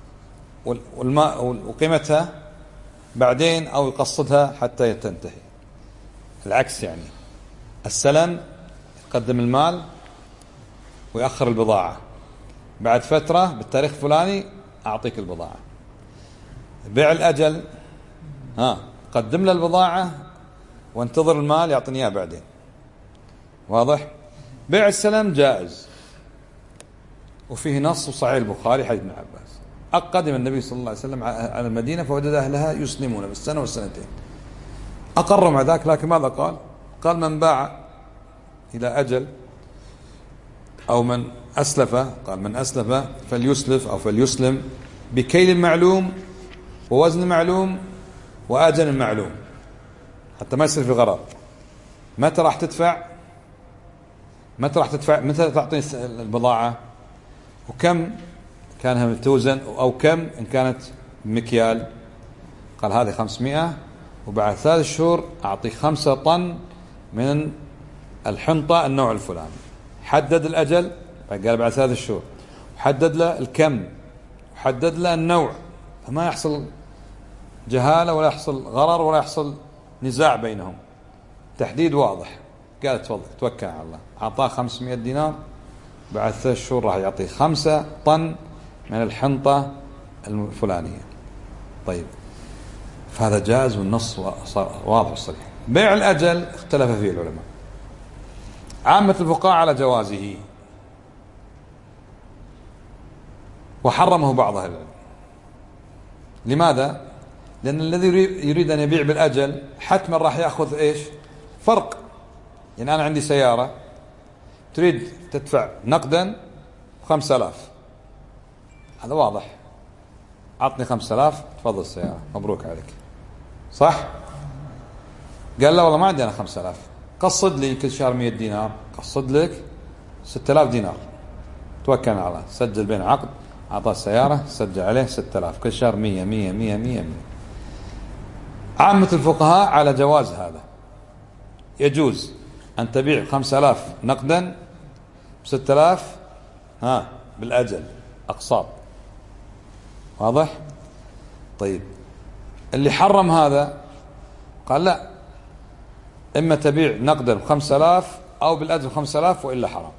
وقيمتها بعدين أو يقصدها حتى تنتهي. العكس يعني السلم يقدم المال ويأخر البضاعة، بعد فترة بالتاريخ الفلاني أعطيك البضاعة. بيع الأجل قدم له البضاعة وانتظر المال يعطيني إياه بعدين. واضح؟ بيع السلم جائز وفيه نص وصحيح البخاري حديث ابن عباس. أقدم النبي صلى الله عليه وسلم على المدينة فوجد أهلها يسلمون بالسنة والسنتين، أقر مع ذاك. لكن ماذا قال؟ قال من باع إلى أجل أو من أسلف، قال من أسلف فليسلف أو فليسلم بكيل معلوم ووزن معلوم وأجل معلوم، حتى ما يصير في غرر. متى راح تدفع؟ متى تعطي البضاعة؟ وكم كانها توزن أو كم إن كانت مكيال؟ قال هذه 500 وبعد 3 شهور أعطيك 5 طن من الحنطة النوع الفلاني. حدد الأجل، قال بعد 3 شهور، حدد له الكم، حدد له النوع، فما يحصل جهالة ولا يحصل غرر ولا يحصل نزاع بينهم. تحديد واضح. قال تفضل توكل على الله. أعطاه 500 دينار، بعد 3 شهور راح يعطيه 5 طن من الحنطة الفلانية. طيب فهذا جائز والنص واضح وصريح. بيع الأجل اختلف فيه العلماء. عامة الفقهاء على جوازه، وحرمه بعض أهل العلم. لماذا؟ لأن الذي يريد أن يبيع بالأجل حتما راح يأخذ إيش؟ فرق. يعني أنا عندي سيارة تريد تدفع نقدا 5000، هذا واضح، عطني 5000 تفضل السيارة مبروك عليك، صح؟ قال لا والله ما عندي أنا 5000، قصد لي كل شهر 100 دينار، قصد لك 6000 دينار، توكل على الله، سجل بين عقد، أعطاه السيارة، سجل عليه 6000 كل شهر 100 100 100 100 100. عامة الفقهاء على جواز هذا، يجوز أن تبيع 5000 نقدا ب6000 بالأجل أقساط. واضح؟ طيب اللي حرم هذا قال لا، إما تبيع نقدا ب5000 أو بالأجل 5000 وإلا حرام.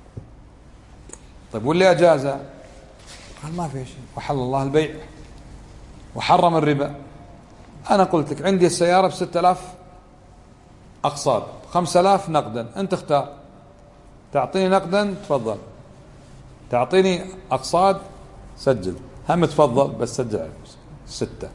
طيب واللي أجازه قال ما في شيء، وحل الله البيع وحرم الربا. أنا قلت لك عندي السيارة ب6000 أقساط، 5000 نقدا، أنت اختار، تعطيني نقدا تفضل، تعطيني أقساط سجل، هم تفضل بس سجل 6.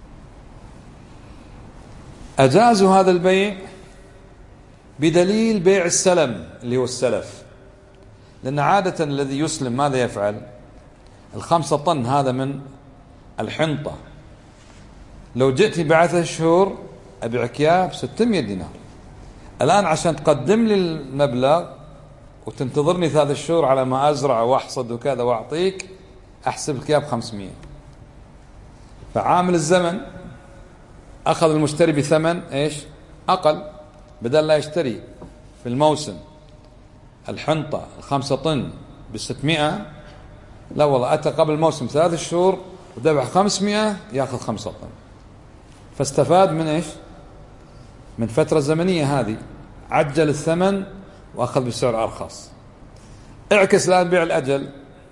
أجازوا هذا البيع بدليل بيع السلم اللي هو السلف، لأن عادة الذي يسلم ماذا يفعل؟ 5 طن هذا من الحنطة، لو جئتي بعد 3 شهور أبيعك إياه ب600 دينار، الآن عشان تقدم لي المبلغ وتنتظرني 3 شهور على ما أزرع وأحصد وكذا وأعطيك، أحسب لك إياه ب500. فعامل الزمن أخذ المشتري بثمن إيش؟ أقل، بدل لا يشتري في الموسم الحنطة 5 طن ب600، لا والله أتى قبل الموسم 3 شهور ودفع 500 يأخذ 5 طن، فاستفاد من إيش؟ من فترة زمنية هذه، عجل الثمن وأخذ بسعر أرخص. اعكس الآن بيع الأجل،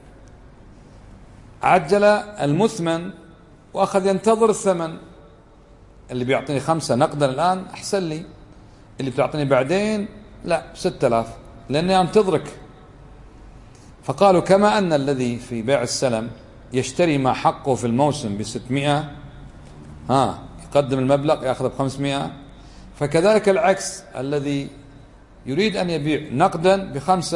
عجل المثمن وأخذ ينتظر الثمن، اللي بيعطيني 5 نقدا الآن أحسن لي، اللي بتعطيني بعدين لا 6000 لأني أنتظرك. فقالوا كما أن الذي في بيع السلم يشتري ما حقه في الموسم ب600 يقدم المبلغ يأخذ ب500، فكذلك العكس، الذي يريد أن يبيع نقدا ب5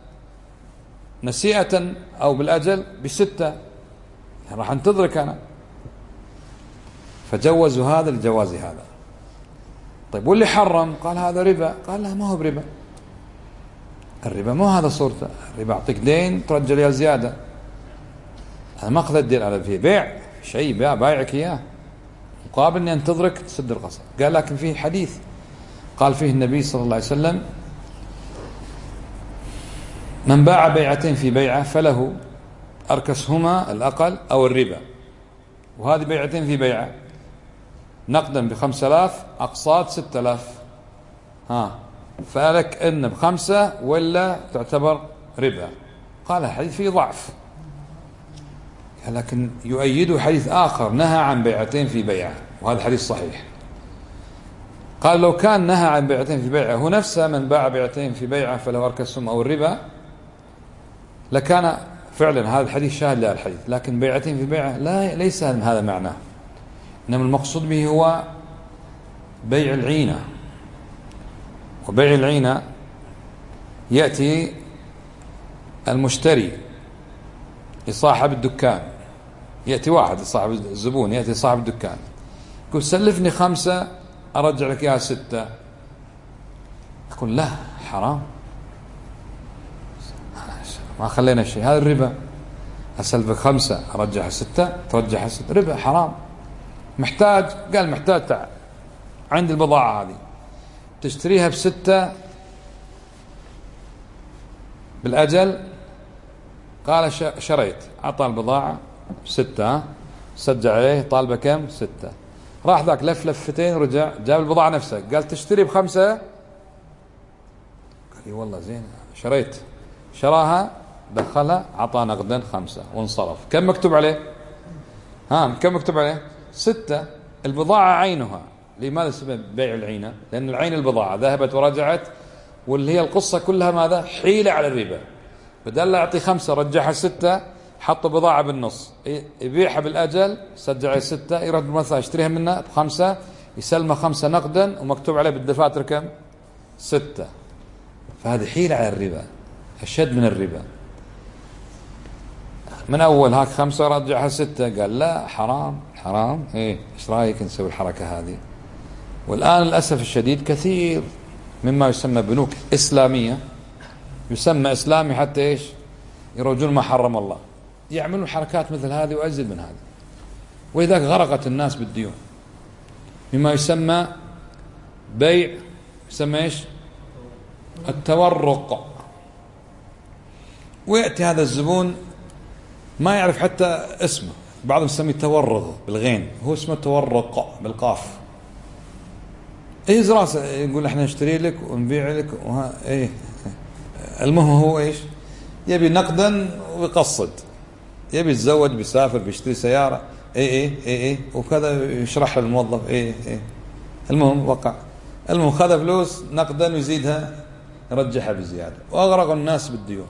نسيئة أو بالأجل ب6 يعني راح انتظرك أنا. فجوزوا هذا لجواز هذا. طيب واللي حرم قال هذا ربا، قال لا ما هو بربا، الربا مو هذا صورته، الربا أعطيك دين ترجع لي زيادة، أنا ما أخذ الدين على فيه بيع شيء بايعك إياه مقابل أني أنتظرك تسد القصر. قال لكن فيه حديث قال فيه النبي صلى الله عليه وسلم من باع بيعتين في بيعة فله أركسهما الأقل أو الربا، وهذه بيعتين في بيعة نقدا ب5000 أقساط 6000 فلك إن ب5 ولا تعتبر ربا. قال الحديث فيه ضعف، لكن يؤيده حديث آخر نهى عن بيعتين في بيعة وهذا حديث صحيح. قال لو كان نهى عن بيعتين في بيعة هو نفسه من باع بيعتين في بيعة فله أركسهم أو الربا لكان فعلا هذا الحديث شاهد لهذا الحديث، لكن بيعتين في بيعة لا، ليس هذا معناه، إنما المقصود به هو بيع العينة. وبيع العينة يأتي المشتري لصاحب الدكان، يأتي واحد صاحب الزبون، يأتي صاحب الدكان يقول سلفني 5 أرجع لك إياها 6، يقول لا حرام ما خلينا شيء، هذا الربا، أسلفك 5 أرجعها 6 ترجعها 6، ربا حرام. محتاج، قال محتاج، تعال عندي البضاعة هذه تشتريها ب6 بالأجل، قال شريت، أعطى البضاعة ب6 سجل عليه طالبه كم 6، راح ذاك لف لفتين ورجع جاب البضاعة نفسها قال تشتري ب5، قال لي والله زين شريت، شراها دخلها أعطى نقدا 5 وانصرف. كم مكتوب عليه؟ كم مكتوب عليه؟ 6. البضاعة عينها. لماذا سبب بيع العينة؟ لأن العين البضاعة ذهبت ورجعت واللي هي القصة كلها ماذا؟ حيلة على الربا. بدل لا يعطي 5 رجعها 6، حط بضاعة بالنص، يبيعها بالأجل، سجل على 6، يرد مثلا يشتريها منه ب5، يسلمه 5 نقدا ومكتوب عليه بالدفاتر كم؟ 6. فهذه حيلة على الربا، أشد من الربا. من أول هاك 5 رجعها 6، قال لا حرام حرام. إيش رأيك نسوي الحركة هذه؟ والآن للأسف الشديد كثير مما يسمى بنوك إسلامية، يسمى إسلامي حتى إيش؟ يروجون ما حرم الله، يعملون حركات مثل هذه وأزيد من هذه، وإذا غرقت الناس بالديون. مما يسمى بيع، يسمى إيش؟ التورق. ويأتي هذا الزبون ما يعرف حتى اسمه، بعضهم يسميه تورغ بالغين، هو اسمه تورق بالقاف. راسه يقول احنا نشتري لك ونبيع لك المهم هو ايش؟ يبي نقدا ويقصد، يبي يتزوج، بيسافر، بيشتري سيارة، وكذا يشرح للموظف المهم وقع. المهم خذ فلوس نقدا ويزيدها يرجعها بزيادة، واغرقوا الناس بالديون.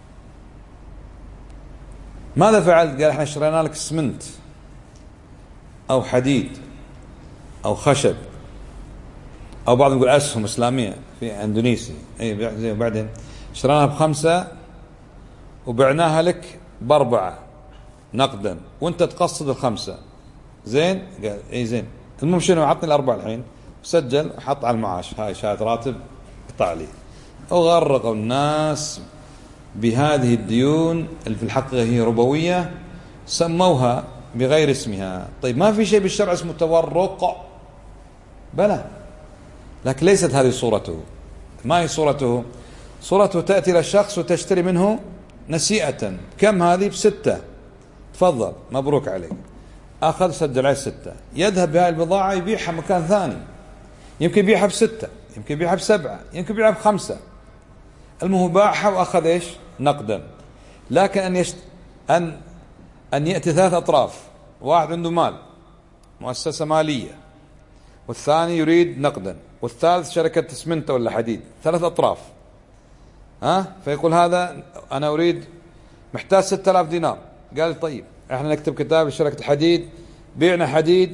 ماذا فعلت؟ قال احنا اشترينا لك اسمنت او حديد او خشب، او بعضهم يقول اسهم اسلامية في اندونيسيا، وبعدين اشتريناها ب5 وبعناها لك ب4 نقدا، وانت تقصد ال5. زين؟ قال زين. المهم شنو؟ عطني ال4 الحين، وسجل وحط على المعاش، هاي شهادة راتب قطع لي. وغرقوا الناس بهذه الديون اللي في الحقيقة هي ربوية، سموها بغير اسمها. طيب ما في شيء بالشرع اسمه تورق، بلى، لكن ليست هذه صورته. ما هي صورته؟ صورته تأتي للشخص وتشتري منه نسيئة. كم هذه؟ ب6. تفضل مبروك عليك. أخذ سجل عليه 6، يذهب بهذه البضاعة يبيعها مكان ثاني، يمكن يبيعها ب6، يمكن يبيعها ب7، يمكن يبيعها ب5. المهم باعها وأخذ إيش؟ نقدا. لكن أن يأتي 3 أطراف، واحد عنده مال، مؤسسة مالية، والثاني يريد نقدا، والثالث شركة اسمنت ولا حديد، 3 أطراف. فيقول هذا أنا أريد، محتاج 6000 دينار. قال طيب احنا نكتب كتاب لشركة الحديد، بيعنا حديد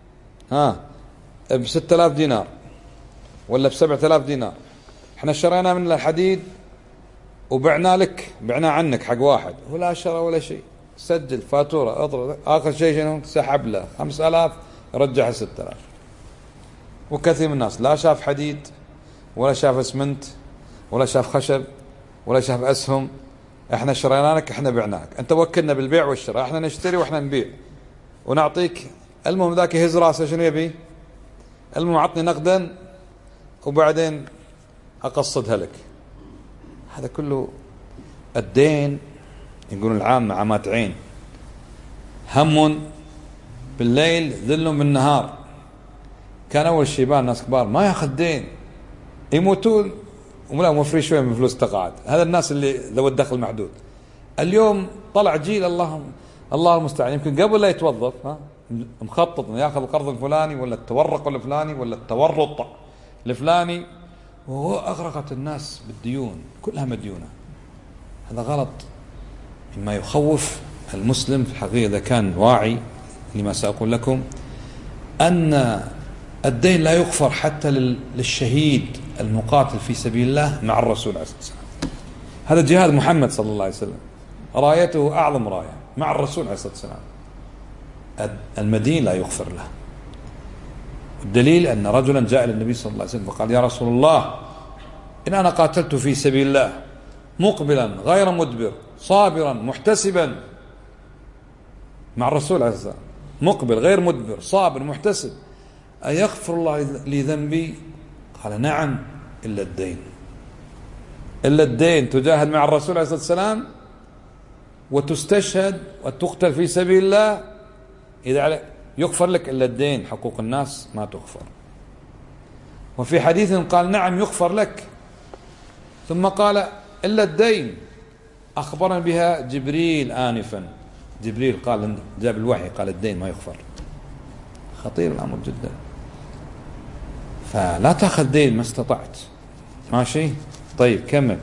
ب6000 دينار ولا ب7000 دينار، احنا شرينا من الحديد وبعنا لك، بعنا عنك حق واحد، ولا شرى ولا شيء. سجل فاتورة، اضرب، آخر شيء شنو؟ سحب له 5000، رجع 6000. وكثير من الناس لا شاف حديد ولا شاف اسمنت ولا شاف خشب ولا شاف أسهم. احنا شرينا لك، احنا بعناك، انت وكلنا بالبيع والشراء، احنا نشتري واحنا نبيع ونعطيك. المهم ذاك يهز راسه، شنو يبي؟ المهم عطني نقدا وبعدين أقصدها لك. هذا كله الدين. يقولون العامة عمات عين، هم بالليل ذل بالنهار. كان أول شيبان ناس كبار ما يأخذ دين، يموتون ولا موفرين شوية من فلوس تقاعد. هذا الناس اللي ذو الدخل محدود. اليوم طلع جيل الله المستعان، يمكن قبل لا يتوظف مخطط انه ياخذ القرض الفلاني ولا التورق الفلاني ولا التورط الفلاني، وهو أغرقت الناس بالديون، كلها مديونة. هذا غلط، مما يخوف المسلم في الحقيقة إذا كان واعي لما سأقول لكم، أن الدين لا يغفر حتى للشهيد المقاتل في سبيل الله مع الرسول عليه الصلاة والسلام. هذا جهاد محمد صلى الله عليه وسلم، رايته أعظم راية مع الرسول عليه الصلاة والسلام. المدين لا يغفر له. الدليل أن رجلا جاء إلى النبي صلى الله عليه وسلم وقال: يا رسول الله، إن أنا قاتلت في سبيل الله مقبلا غير مدبر صابرا محتسبا. مع الرسول عليه الصلاة والسلام، مقبل غير مدبر صابر محتسب، أيغفر الله لي ذنبي؟ قال: نعم، إلا الدين. إلا الدين. تجاهد مع الرسول عليه الصلاة والسلام وتستشهد وتقتل في سبيل الله، إذا يغفر لك إلا الدين، حقوق الناس ما تغفر. وفي حديث قال: نعم يغفر لك، ثم قال: إلا الدين. أخبرنا بها جبريل آنفا. جبريل قال، جاب الوحي، قال الدين ما يغفر. خطير الأمر جدا. فلا تأخذ دين ما استطعت، ماشي. طيب كمل.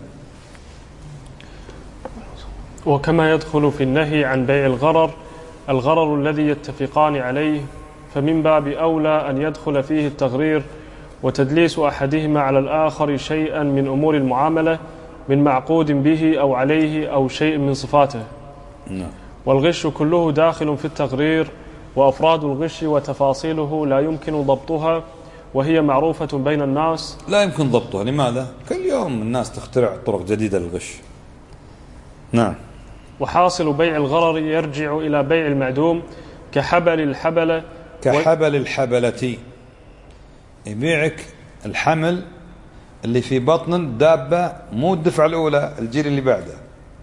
وكما يدخل في النهي عن بيع الغرر الذي يتفقان عليه، فمن باب أولى أن يدخل فيه التغرير وتدليس أحدهما على الآخر شيئا من أمور المعاملة من معقود به أو عليه أو شيء من صفاته. والغش كله داخل في التغرير، وأفراد الغش وتفاصيله لا يمكن ضبطها، وهي معروفة بين الناس.
لا يمكن ضبطها. لماذا؟ كل يوم الناس تخترع طرق جديدة للغش. نعم.
وحاصل بيع الغرر يرجع إلى بيع المعدوم كحبل الحبلة.
كحبل الحبلة، يبيعك الحمل اللي في بطن الدابة، مو الدفعة الأولى، الجيل اللي بعده.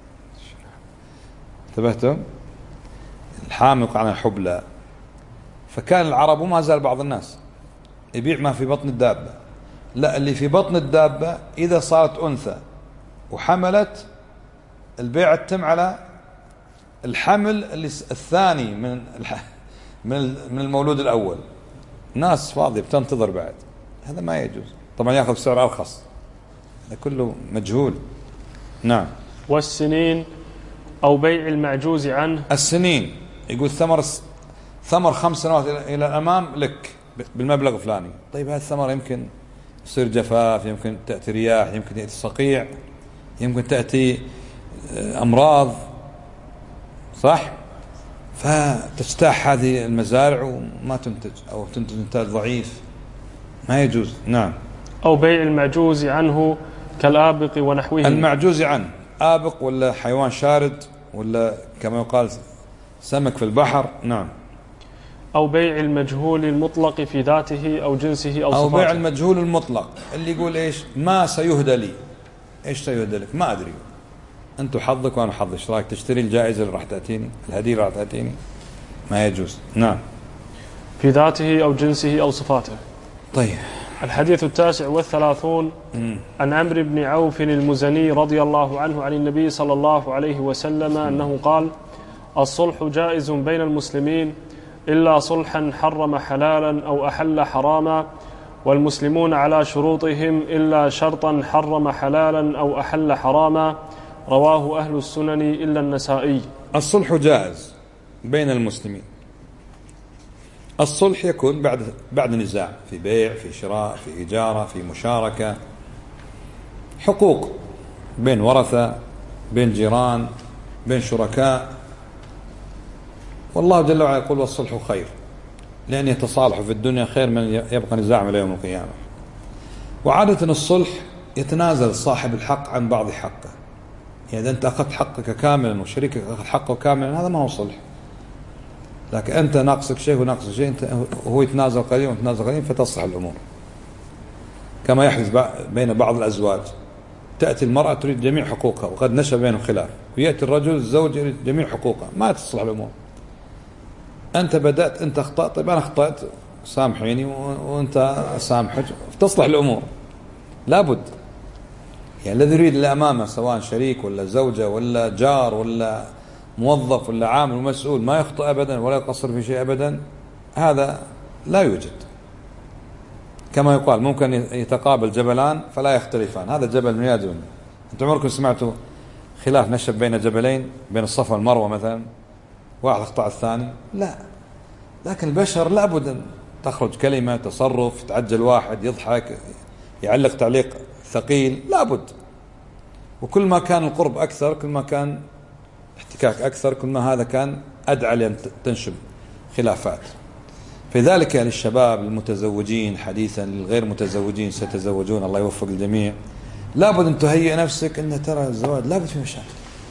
انتبهتم؟ الحامل عن الحبلى. فكان العرب وما زال بعض الناس يبيع ما في بطن الدابة. لا، اللي في بطن الدابة إذا صارت أنثى وحملت، البيع تتم على الحمل اللي الثاني من المولود الأول. ناس فاضية بتنتظر بعد، هذا ما يجوز. طبعا يأخذ سعر أرخص، هذا كله مجهول. نعم.
والسنين أو بيع المعجوز عنه.
السنين يقول ثمر 5 سنوات إلى الأمام لك بالمبلغ الفلاني. طيب هذا الثمر يمكن يصير جفاف، يمكن تأتي رياح، يمكن تأتي صقيع، يمكن تأتي أمراض، صح؟ فتجتاح هذه المزارع وما تنتج، أو تنتج إنتاج ضعيف، ما يجوز. نعم.
أو بيع المعجوز عنه كالآبق ونحوه.
المعجوز عنه آبق ولا حيوان شارد ولا كما يقال سمك في البحر. نعم.
أو بيع المجهول المطلق في ذاته أو جنسه أو صفاته.
أو بيع المجهول المطلق، اللي يقول إيش ما سيهدى لي. إيش سيهدى لك؟ ما أدري. أنت حظك وأنا حظي، إيش رأيك تشتري الجائزة اللي راح تأتيني، الهدية اللي راح تأتيني؟ ما يجوز. نعم.
في ذاته أو جنسه أو صفاته.
طيب.
الحديث 39 عن عمرو بن عوف المزني رضي الله عنه عن النبي صلى الله عليه وسلم أنه قال: الصلح جائز بين المسلمين إلا صلحا حرم حلالا أو أحل حراما، والمسلمون على شروطهم إلا شرطا حرم حلالا أو أحل حراما. رواه أهل السنن إلا النسائي.
الصلح جائز بين المسلمين. الصلح يكون بعد نزاع في بيع، في شراء، في إجارة، في مشاركة، حقوق بين ورثة، بين جيران، بين شركاء. والله جل وعلا يقول: والصلح خير، لأن يتصالحوا في الدنيا خير من يبقى نزاع إلى يوم القيامة. وعادة الصلح يتنازل صاحب الحق عن بعض حقه. يعني إذا أنت أخذت حقك كاملا وشريكك أخذ حقه كاملا، هذا ما هو صلح. لكن أنت ناقصك شيء وناقصك شيء، هو يتنازل قليل ويتنازل قليل، فتصلح الأمور. كما يحدث بين بعض الأزواج، تأتي المرأة تريد جميع حقوقها وقد نشأ بينهم خلاف، ويأتي الرجل الزوج يريد جميع حقوقها، ما تصلح الأمور. أنت بدأت، أنت أخطأت، طيب أنا أخطأت، سامحيني وأنت سامحك، تصلح الأمور. لابد يعني الذي يريد اللي أمامه، سواء شريك ولا زوجة ولا جار ولا موظف ولا عامل ومسؤول، ما يخطئ أبدا ولا يقصر في شيء أبدا، هذا لا يوجد. كما يقال: ممكن يتقابل جبلان فلا يختلفان، هذا جبل من جبل. أنتم عمركم سمعتوا خلاف نشب بين جبلين، بين الصفا والمروة مثلا، واحد اخطأ الثاني؟ لا. لكن البشر لابد أن تخرج كلمة، تصرف، يتعجل واحد، يضحك، يعلق تعليق ثقيل، لابد. وكل ما كان القرب أكثر، كل ما كان احتكاك أكثر، كل ما هذا كان أدعى لأن تنشب خلافات. فذلك للشباب المتزوجين حديثا، للغير متزوجين سيتزوجون، الله يوفق الجميع، لابد أن تهيئ نفسك أن ترى الزواج لابد فيه مشاكل.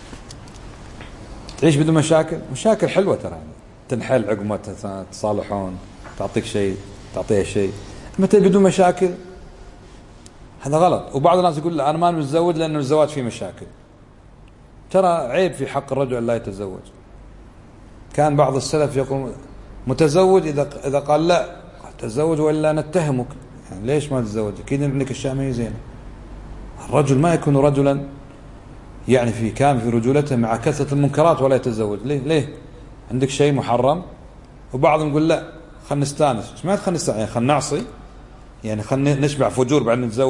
تعيش بدون مشاكل؟ مشاكل حلوة ترى، تنحل عقب تصالحون، تعطيك شيء تعطيها شيء. متى بدون مشاكل هذا غلط. وبعض الناس يقول: لا أنا ما متزوج لأن الزواج فيه مشاكل. ترى عيب في حق الرجل أن لا يتزوج. كان بعض السلف يقول: متزوج إذا قال لا تزوج وإلا نتهمك. يعني ليش ما تتزوج؟ أكيد ابنك الشامي زين. الرجل ما يكون رجلا يعني في كامل في رجولته مع كثرة المنكرات ولا يتزوج. ليه عندك شيء محرم؟ وبعضهم يقول: لا خلنا نستانس. ايش معنى خلنا نستانس؟ يعني خلنا نعصي، يعني خلنا نشبع فجور بعد نتزوج؟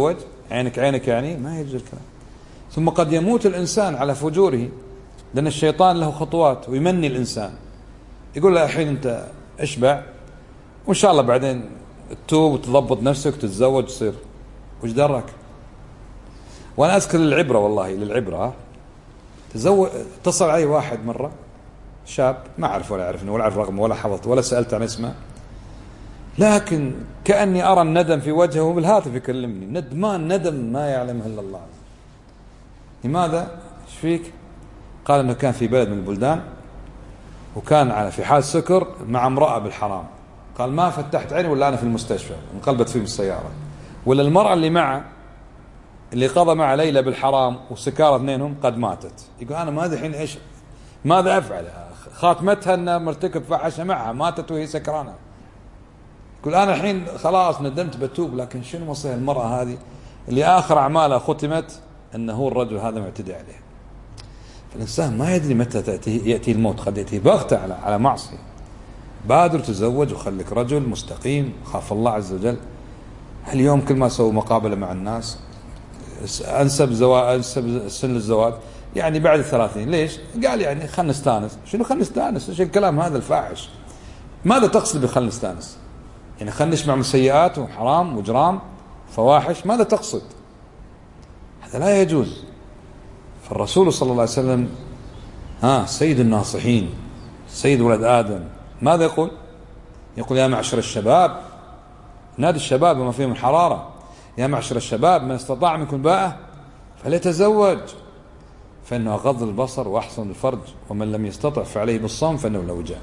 عينك عينك يعني ما يجوز الكلام. ثم قد يموت الإنسان على فجوره، لأن الشيطان له خطوات ويمني الإنسان، يقول له الحين أنت اشبع وإن شاء الله بعدين تتوب وتضبط نفسك وتتزوج تصير، وش درك؟ وأنا أذكر للعبرة والله للعبرة، اتصل علي واحد مرة شاب ما أعرف ولا أعرفني ولا أعرف رقمه ولا حفظت ولا سألت عن اسمه، لكن كأني أرى الندم في وجهه وبالهاتف يكلمني، ندمان ندم ما يعلمه إلا الله. لماذا؟ ايش فيك؟ قال انه كان في بلد من البلدان وكان في حال سكر مع امرأة بالحرام، قال ما فتحت عيني ولا انا في المستشفى انقلبت فيه بالسيارة، ولا المرأة اللي معه اللي قضى مع ليلى بالحرام وسكارة اثنينهم قد ماتت. يقول انا ما ادري الحين ايش ماذا افعل، خاتمتها ان مرتكب فحشة معها ماتت وهي سكرانة. يقول انا الحين خلاص ندمت بتوب، لكن شنو مصير المرأة هذه اللي اخر اعمالها ختمت انه هو الرجل هذا معتدي عليه. فالإنسان ما يدري متى يأتي الموت، قد يأتي بغتة على معصية. بادر تزوج وخليك رجل مستقيم خاف الله عز وجل. اليوم كل ما سووا مقابلة مع الناس أنسب سن الزواج يعني بعد 30. ليش؟ قال يعني خلنا نستانس. شنو خلنا نستانس؟ ايش الكلام هذا الفاحش؟ ماذا تقصد بخلنا نستانس؟ يعني خلنا نسمع من سيئات وحرام وجرام فواحش؟ ماذا تقصد؟ هذا لا يجوز. فالرسول صلى الله عليه وسلم سيد الناصحين سيد ولد آدم ماذا يقول؟ يقول يا معشر الشباب، نادي الشباب وما فيهم الحرارة، يا معشر الشباب من استطاع منكم باءة فليتزوج فإنه أغض البصر وأحسن الفرج ومن لم يستطع فعليه بالصوم فإنه له وجاء.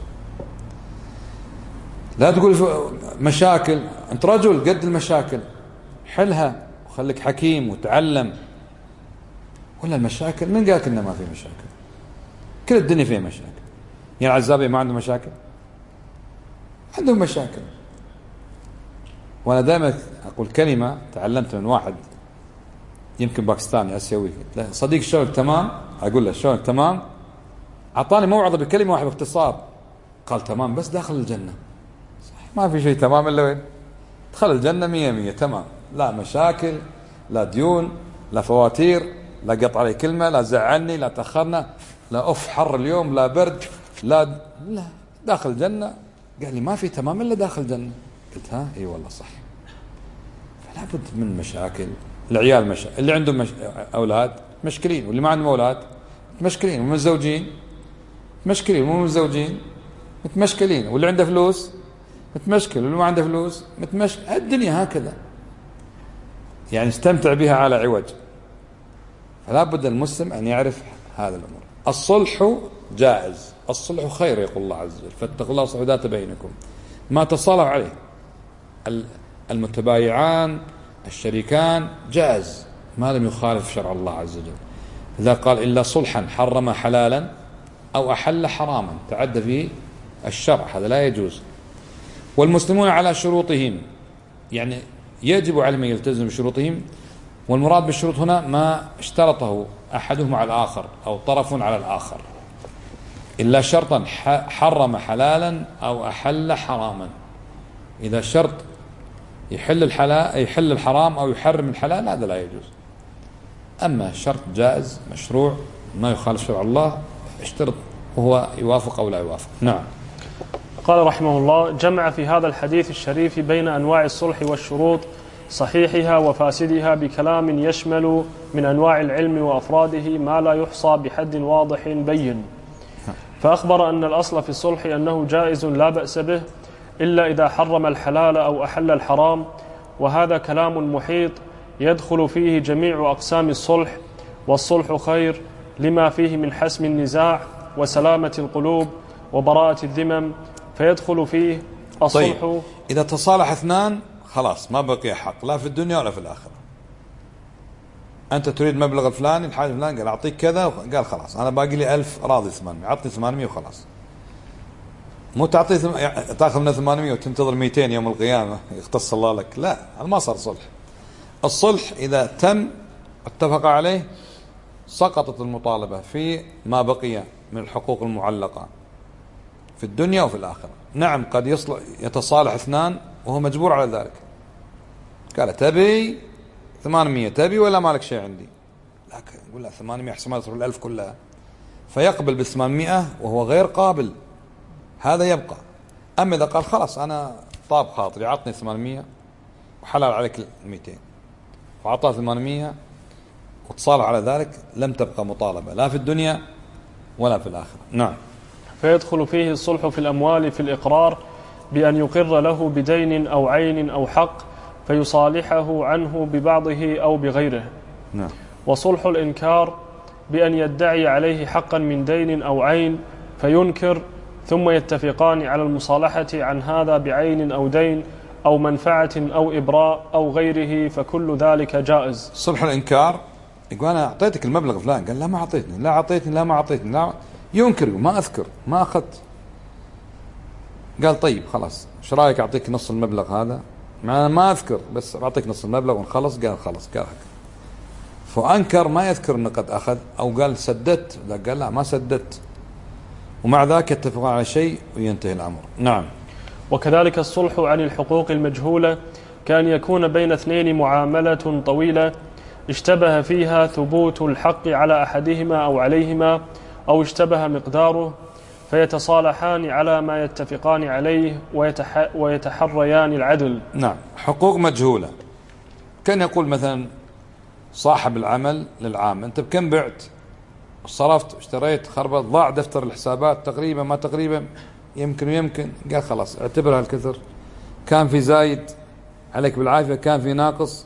لا تقول مشاكل، أنت رجل قد المشاكل حلها وخليك حكيم وتعلم. ولا المشاكل من قالك إنه ما في مشاكل؟ كل الدنيا فيها مشاكل. يعني العزابية ما عنده مشاكل؟ عندهم مشاكل. وأنا دائما أقول كلمة تعلمت من واحد يمكن باكستاني آسيوي، صديق شلونك تمام؟ أقول له شلونك تمام؟ أعطاني موعظة بكلمة واحدة باختصار، قال تمام بس داخل الجنة. صح ما في شيء تمام إلا وين؟ دخل الجنة 100 تمام، لا مشاكل لا ديون لا فواتير لا قطع علي كلمة لا زعلني لا تأخرنا لا أف حر اليوم لا برد لا داخل الجنة. قال لي ما في تمام إلا داخل الجنة. قلت اي والله صح. فلا بد من مشاكل. العيال اللي عندهم أولاد مشكلين، واللي ما عندهم أولاد مشكلين، ومتزوجين مشكلين، ومو متزوجين متمشكلين، واللي عنده فلوس متمشكل، واللي ما عنده فلوس متمشكل. الدنيا هكذا يعني استمتع بها على عوج. فلا بد المسلم أن يعرف هذا الأمر. الصلح جائز، الصلح خير يقول الله عز وجل فاتقوا الله واصلحوا ذات بينكم. ما تصالح عليه المتبايعان الشريكان جائز ما لم يخالف شرع الله عز وجل. إذا قال إلا صلحا حرم حلالا أو أحل حراما تعدى فيه الشرع، هذا لا يجوز. والمسلمون على شروطهم، يعني يجب على من يلتزم بشروطهم. والمراد بالشروط هنا ما اشترطه أحدهم على الآخر أو طرف على الآخر، إلا شرطا حرم حلالا أو أحل حراما. إذا شرط يحل الحرام أو يحرم الحلال هذا لا يجوز. أما شرط جائز مشروع ما يخالف شرع الله اشترط وهو يوافق أو لا يوافق. نعم.
قال رحمه الله: جمع في هذا الحديث الشريف بين أنواع الصلح والشروط صحيحها وفاسدها بكلام يشمل من أنواع العلم وأفراده ما لا يحصى بحد واضح بين. فأخبر أن الأصل في الصلح أنه جائز لا بأس به إلا إذا حرم الحلال أو أحل الحرام، وهذا كلام محيط يدخل فيه جميع أقسام الصلح، والصلح خير لما فيه من حسم النزاع وسلامة القلوب وبراءة الذمم، فيدخل فيه الصلح.
طيب إذا تصالح اثنان خلاص ما بقي حق لا في الدنيا ولا في الآخرة. أنت تريد مبلغ الفلاني الحاجة الفلاني قال أعطيك كذا، قال خلاص أنا باقي لي 1000 راضي 800 أعطني 800 وخلاص. مو تعطي تاخذ من 800 وتنتظر 200 يوم القيامة يختص الله لك. لا هذا ما صار صلح. الصلح إذا تم اتفق عليه سقطت المطالبة في ما بقي من الحقوق المعلقة في الدنيا وفي الآخرة. نعم قد يتصالح اثنان وهو مجبور على ذلك، قال تبي 800 تبي ولا مالك شيء عندي؟ لكن يقول له 800 أحسن ما تروح 1000 كلها، فيقبل بال 800 وهو غير قابل، هذا يبقى. أما إذا قال خلاص أنا طاب خاطري عطني 800 وحلال عليك 200 وعطاه 800 وتصالح على ذلك، لم تبقى مطالبة لا في الدنيا ولا في الآخرة. نعم.
فيدخل فيه الصلح في الأموال في الإقرار بأن يقر له بدين أو عين أو حق فيصالحه عنه ببعضه أو بغيره.
نعم.
وصلح الإنكار بأن يدعي عليه حقا من دين أو عين فينكر، ثم يتفقان على المصالحة عن هذا بعين أو دين أو منفعة أو إبراء أو غيره، فكل ذلك جائز.
صلح الإنكار يقول أنا أعطيتك المبلغ فلان، قال لا ما أعطيتني، لا أعطيتني، لا ما أعطيتني، لا، ينكر ما أذكر ما أخذت. قال طيب خلاص ايش رايك أعطيك نص المبلغ هذا، ما أذكر بس أعطيك نص المبلغ ونخلص. قال خلاص. قال فأنكر ما يذكر أنه قد أخذ، أو قال سددت، لا قال لا ما سددت، ومع ذاك يتفقون على شيء وينتهي الأمر. نعم.
وكذلك الصلح عن الحقوق المجهولة كان يكون بين اثنين معاملة طويلة اشتبه فيها ثبوت الحق على أحدهما أو عليهما أو اشتبه مقداره، فيتصالحان على ما يتفقان عليه ويتحريان العدل.
نعم. حقوق مجهولة كان يقول مثلا صاحب العمل للعام أنت بكم بعت، صرفت، اشتريت، خربت، ضاع دفتر الحسابات تقريبا ما تقريبا، يمكن. قال خلاص اعتبرها الكثر، كان في زايد عليك بالعافية، كان في ناقص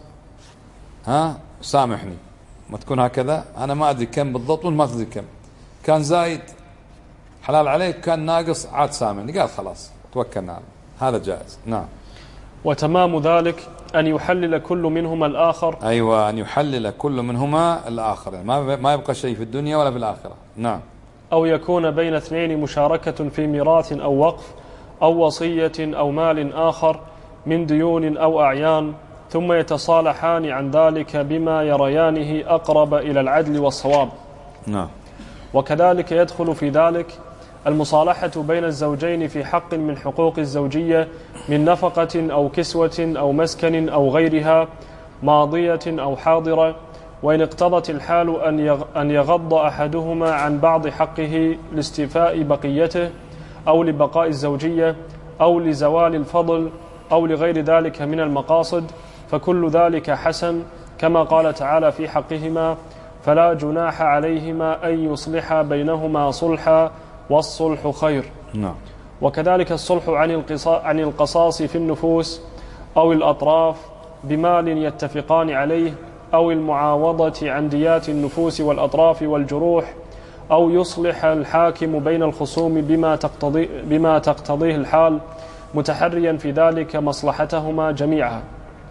سامحني، ما تكون هكذا، أنا ما أدري كم بالضبط وما تدري كم، كان زايد حلال عليك، كان ناقص عاد سامحني. قال خلاص توكلنا، هذا جائز. نعم.
وتمام ذلك أن يحلل كل منهما الآخر.
أيوة، أن يحلل كل منهما الآخر، يعني ما يبقى شيء في الدنيا ولا في الآخرة. نعم.
أو يكون بين اثنين مشاركة في ميراث أو وقف أو وصية أو مال آخر من ديون أو أعيان، ثم يتصالحان عن ذلك بما يريانه أقرب إلى العدل والصواب.
نعم.
وكذلك يدخل في ذلك المصالحة بين الزوجين في حق من حقوق الزوجية من نفقة أو كسوة أو مسكن أو غيرها ماضية أو حاضرة، وإن اقتضت الحال أن يغض أحدهما عن بعض حقه لاستيفاء بقيته أو لبقاء الزوجية أو لزوال الفضل أو لغير ذلك من المقاصد، فكل ذلك حسن، كما قال تعالى في حقهما فلا جناح عليهما أن يصلحا بينهما صلحا والصلح خير.
نعم.
وكذلك الصلح عن القصاص في النفوس أو الأطراف بمال يتفقان عليه، أو المعاوضة عن ديات النفوس والأطراف والجروح، أو يصلح الحاكم بين الخصوم بما تقتضيه الحال متحريا في ذلك مصلحتهما جميعا.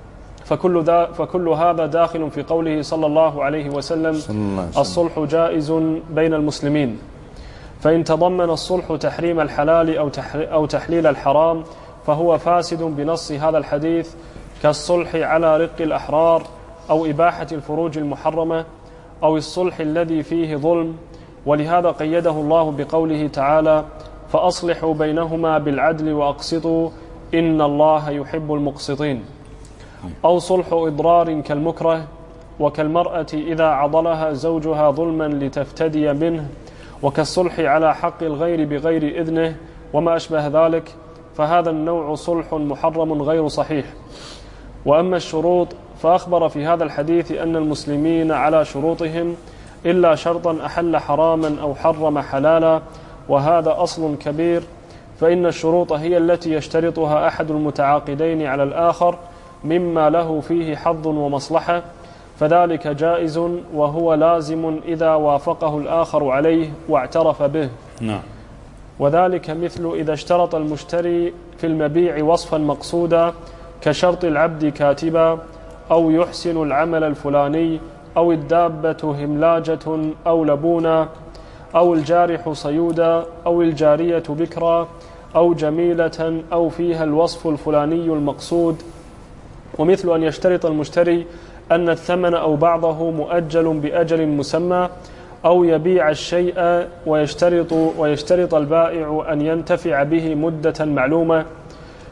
فكل هذا داخل في قوله صلى الله عليه وسلم الصلح جائز بين المسلمين. فإن تضمن الصلح تحريم الحلال أو تحليل الحرام فهو فاسد بنص هذا الحديث، كالصلح على رق الأحرار أو إباحة الفروج المحرمة أو الصلح الذي فيه ظلم. ولهذا قيده الله بقوله تعالى فأصلحوا بينهما بالعدل وأقسطوا إن الله يحب المقسطين. أو صلح إضرار كالمكره، وكالمرأة إذا عضلها زوجها ظلما لتفتدي منه، وكالصلح على حق الغير بغير إذنه وما أشبه ذلك، فهذا النوع صلح محرم غير صحيح. وأما الشروط فأخبر في هذا الحديث أن المسلمين على شروطهم إلا شرطا أحل حراما أو حرم حلالا، وهذا أصل كبير، فإن الشروط هي التي يشترطها أحد المتعاقدين على الآخر مما له فيه حظ ومصلحة، فذلك جائز وهو لازم إذا وافقه الآخر عليه واعترف به.
نعم.
وذلك مثل إذا اشترط المشتري في المبيع وصفا مقصودا كشرط العبد كاتبا، أو يحسن العمل الفلاني، أو الدابة هملاجة أو لبونا، أو الجارح صيودا، أو الجارية بكرا، أو جميلة، أو فيها الوصف الفلاني المقصود. ومثل أن يشترط المشتري أن الثمن أو بعضه مؤجل بأجل مسمى، أو يبيع الشيء ويشترط البائع أن ينتفع به مدة معلومة،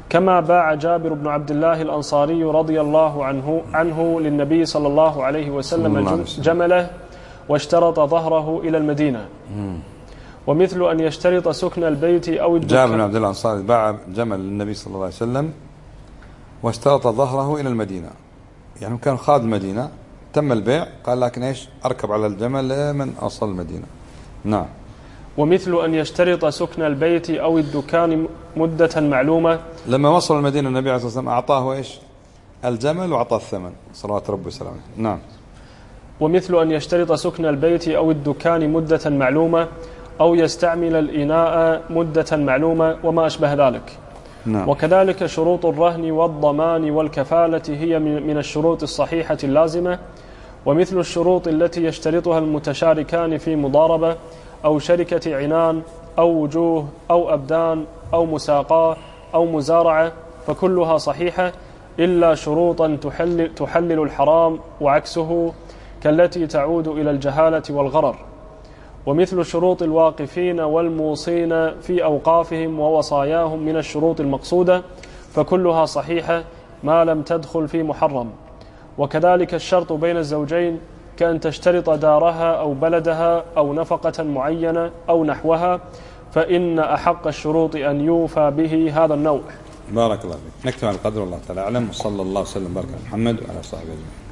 كما باع جابر بن عبد الله الأنصاري رضي الله عنه للنبي صلى الله عليه وسلم جمله واشترط ظهره إلى المدينة. ومثل أن يشترط سكن البيت أو الدكان.
جابر بن عبد الله الأنصاري باع جمل للنبي صلى الله عليه وسلم واشترط ظهره إلى المدينة، يعني كان خادم المدينة، تم البيع، قال لكن إيش أركب على الجمل من أصل المدينة. نعم.
ومثل أن يشترط سكن البيت أو الدكان مدة معلومة.
لما وصل المدينة النبي عليه الصلاة والسلام أعطاه إيش الجمل وأعطاه الثمن صلوات ربي وسلامه. نعم.
ومثل أن يشترط سكن البيت أو الدكان مدة معلومة أو يستعمل الإناء مدة معلومة وما أشبه ذلك.
نعم.
وكذلك شروط الرهن والضمان والكفالة هي من الشروط الصحيحة اللازمة، ومثل الشروط التي يشترطها المتشاركان في مضاربة أو شركة عنان أو وجوه أو أبدان أو مساقاة أو مزارعة فكلها صحيحة إلا شروطا تحلل الحرام وعكسه كالتي تعود إلى الجهالة والغرر. ومثل شروط الواقفين والموصين في أوقافهم ووصاياهم من الشروط المقصودة فكلها صحيحة ما لم تدخل في محرم. وكذلك الشرط بين الزوجين كأن تشترط دارها أو بلدها أو نفقة معينة أو نحوها، فإن أحق الشروط أن يوفى به هذا النوع.
بارك الله فيك. نكتب على القدر، والله تعالى أعلم، وصلى الله وسلم وبارك على محمد وعلى صحبه أجمعين.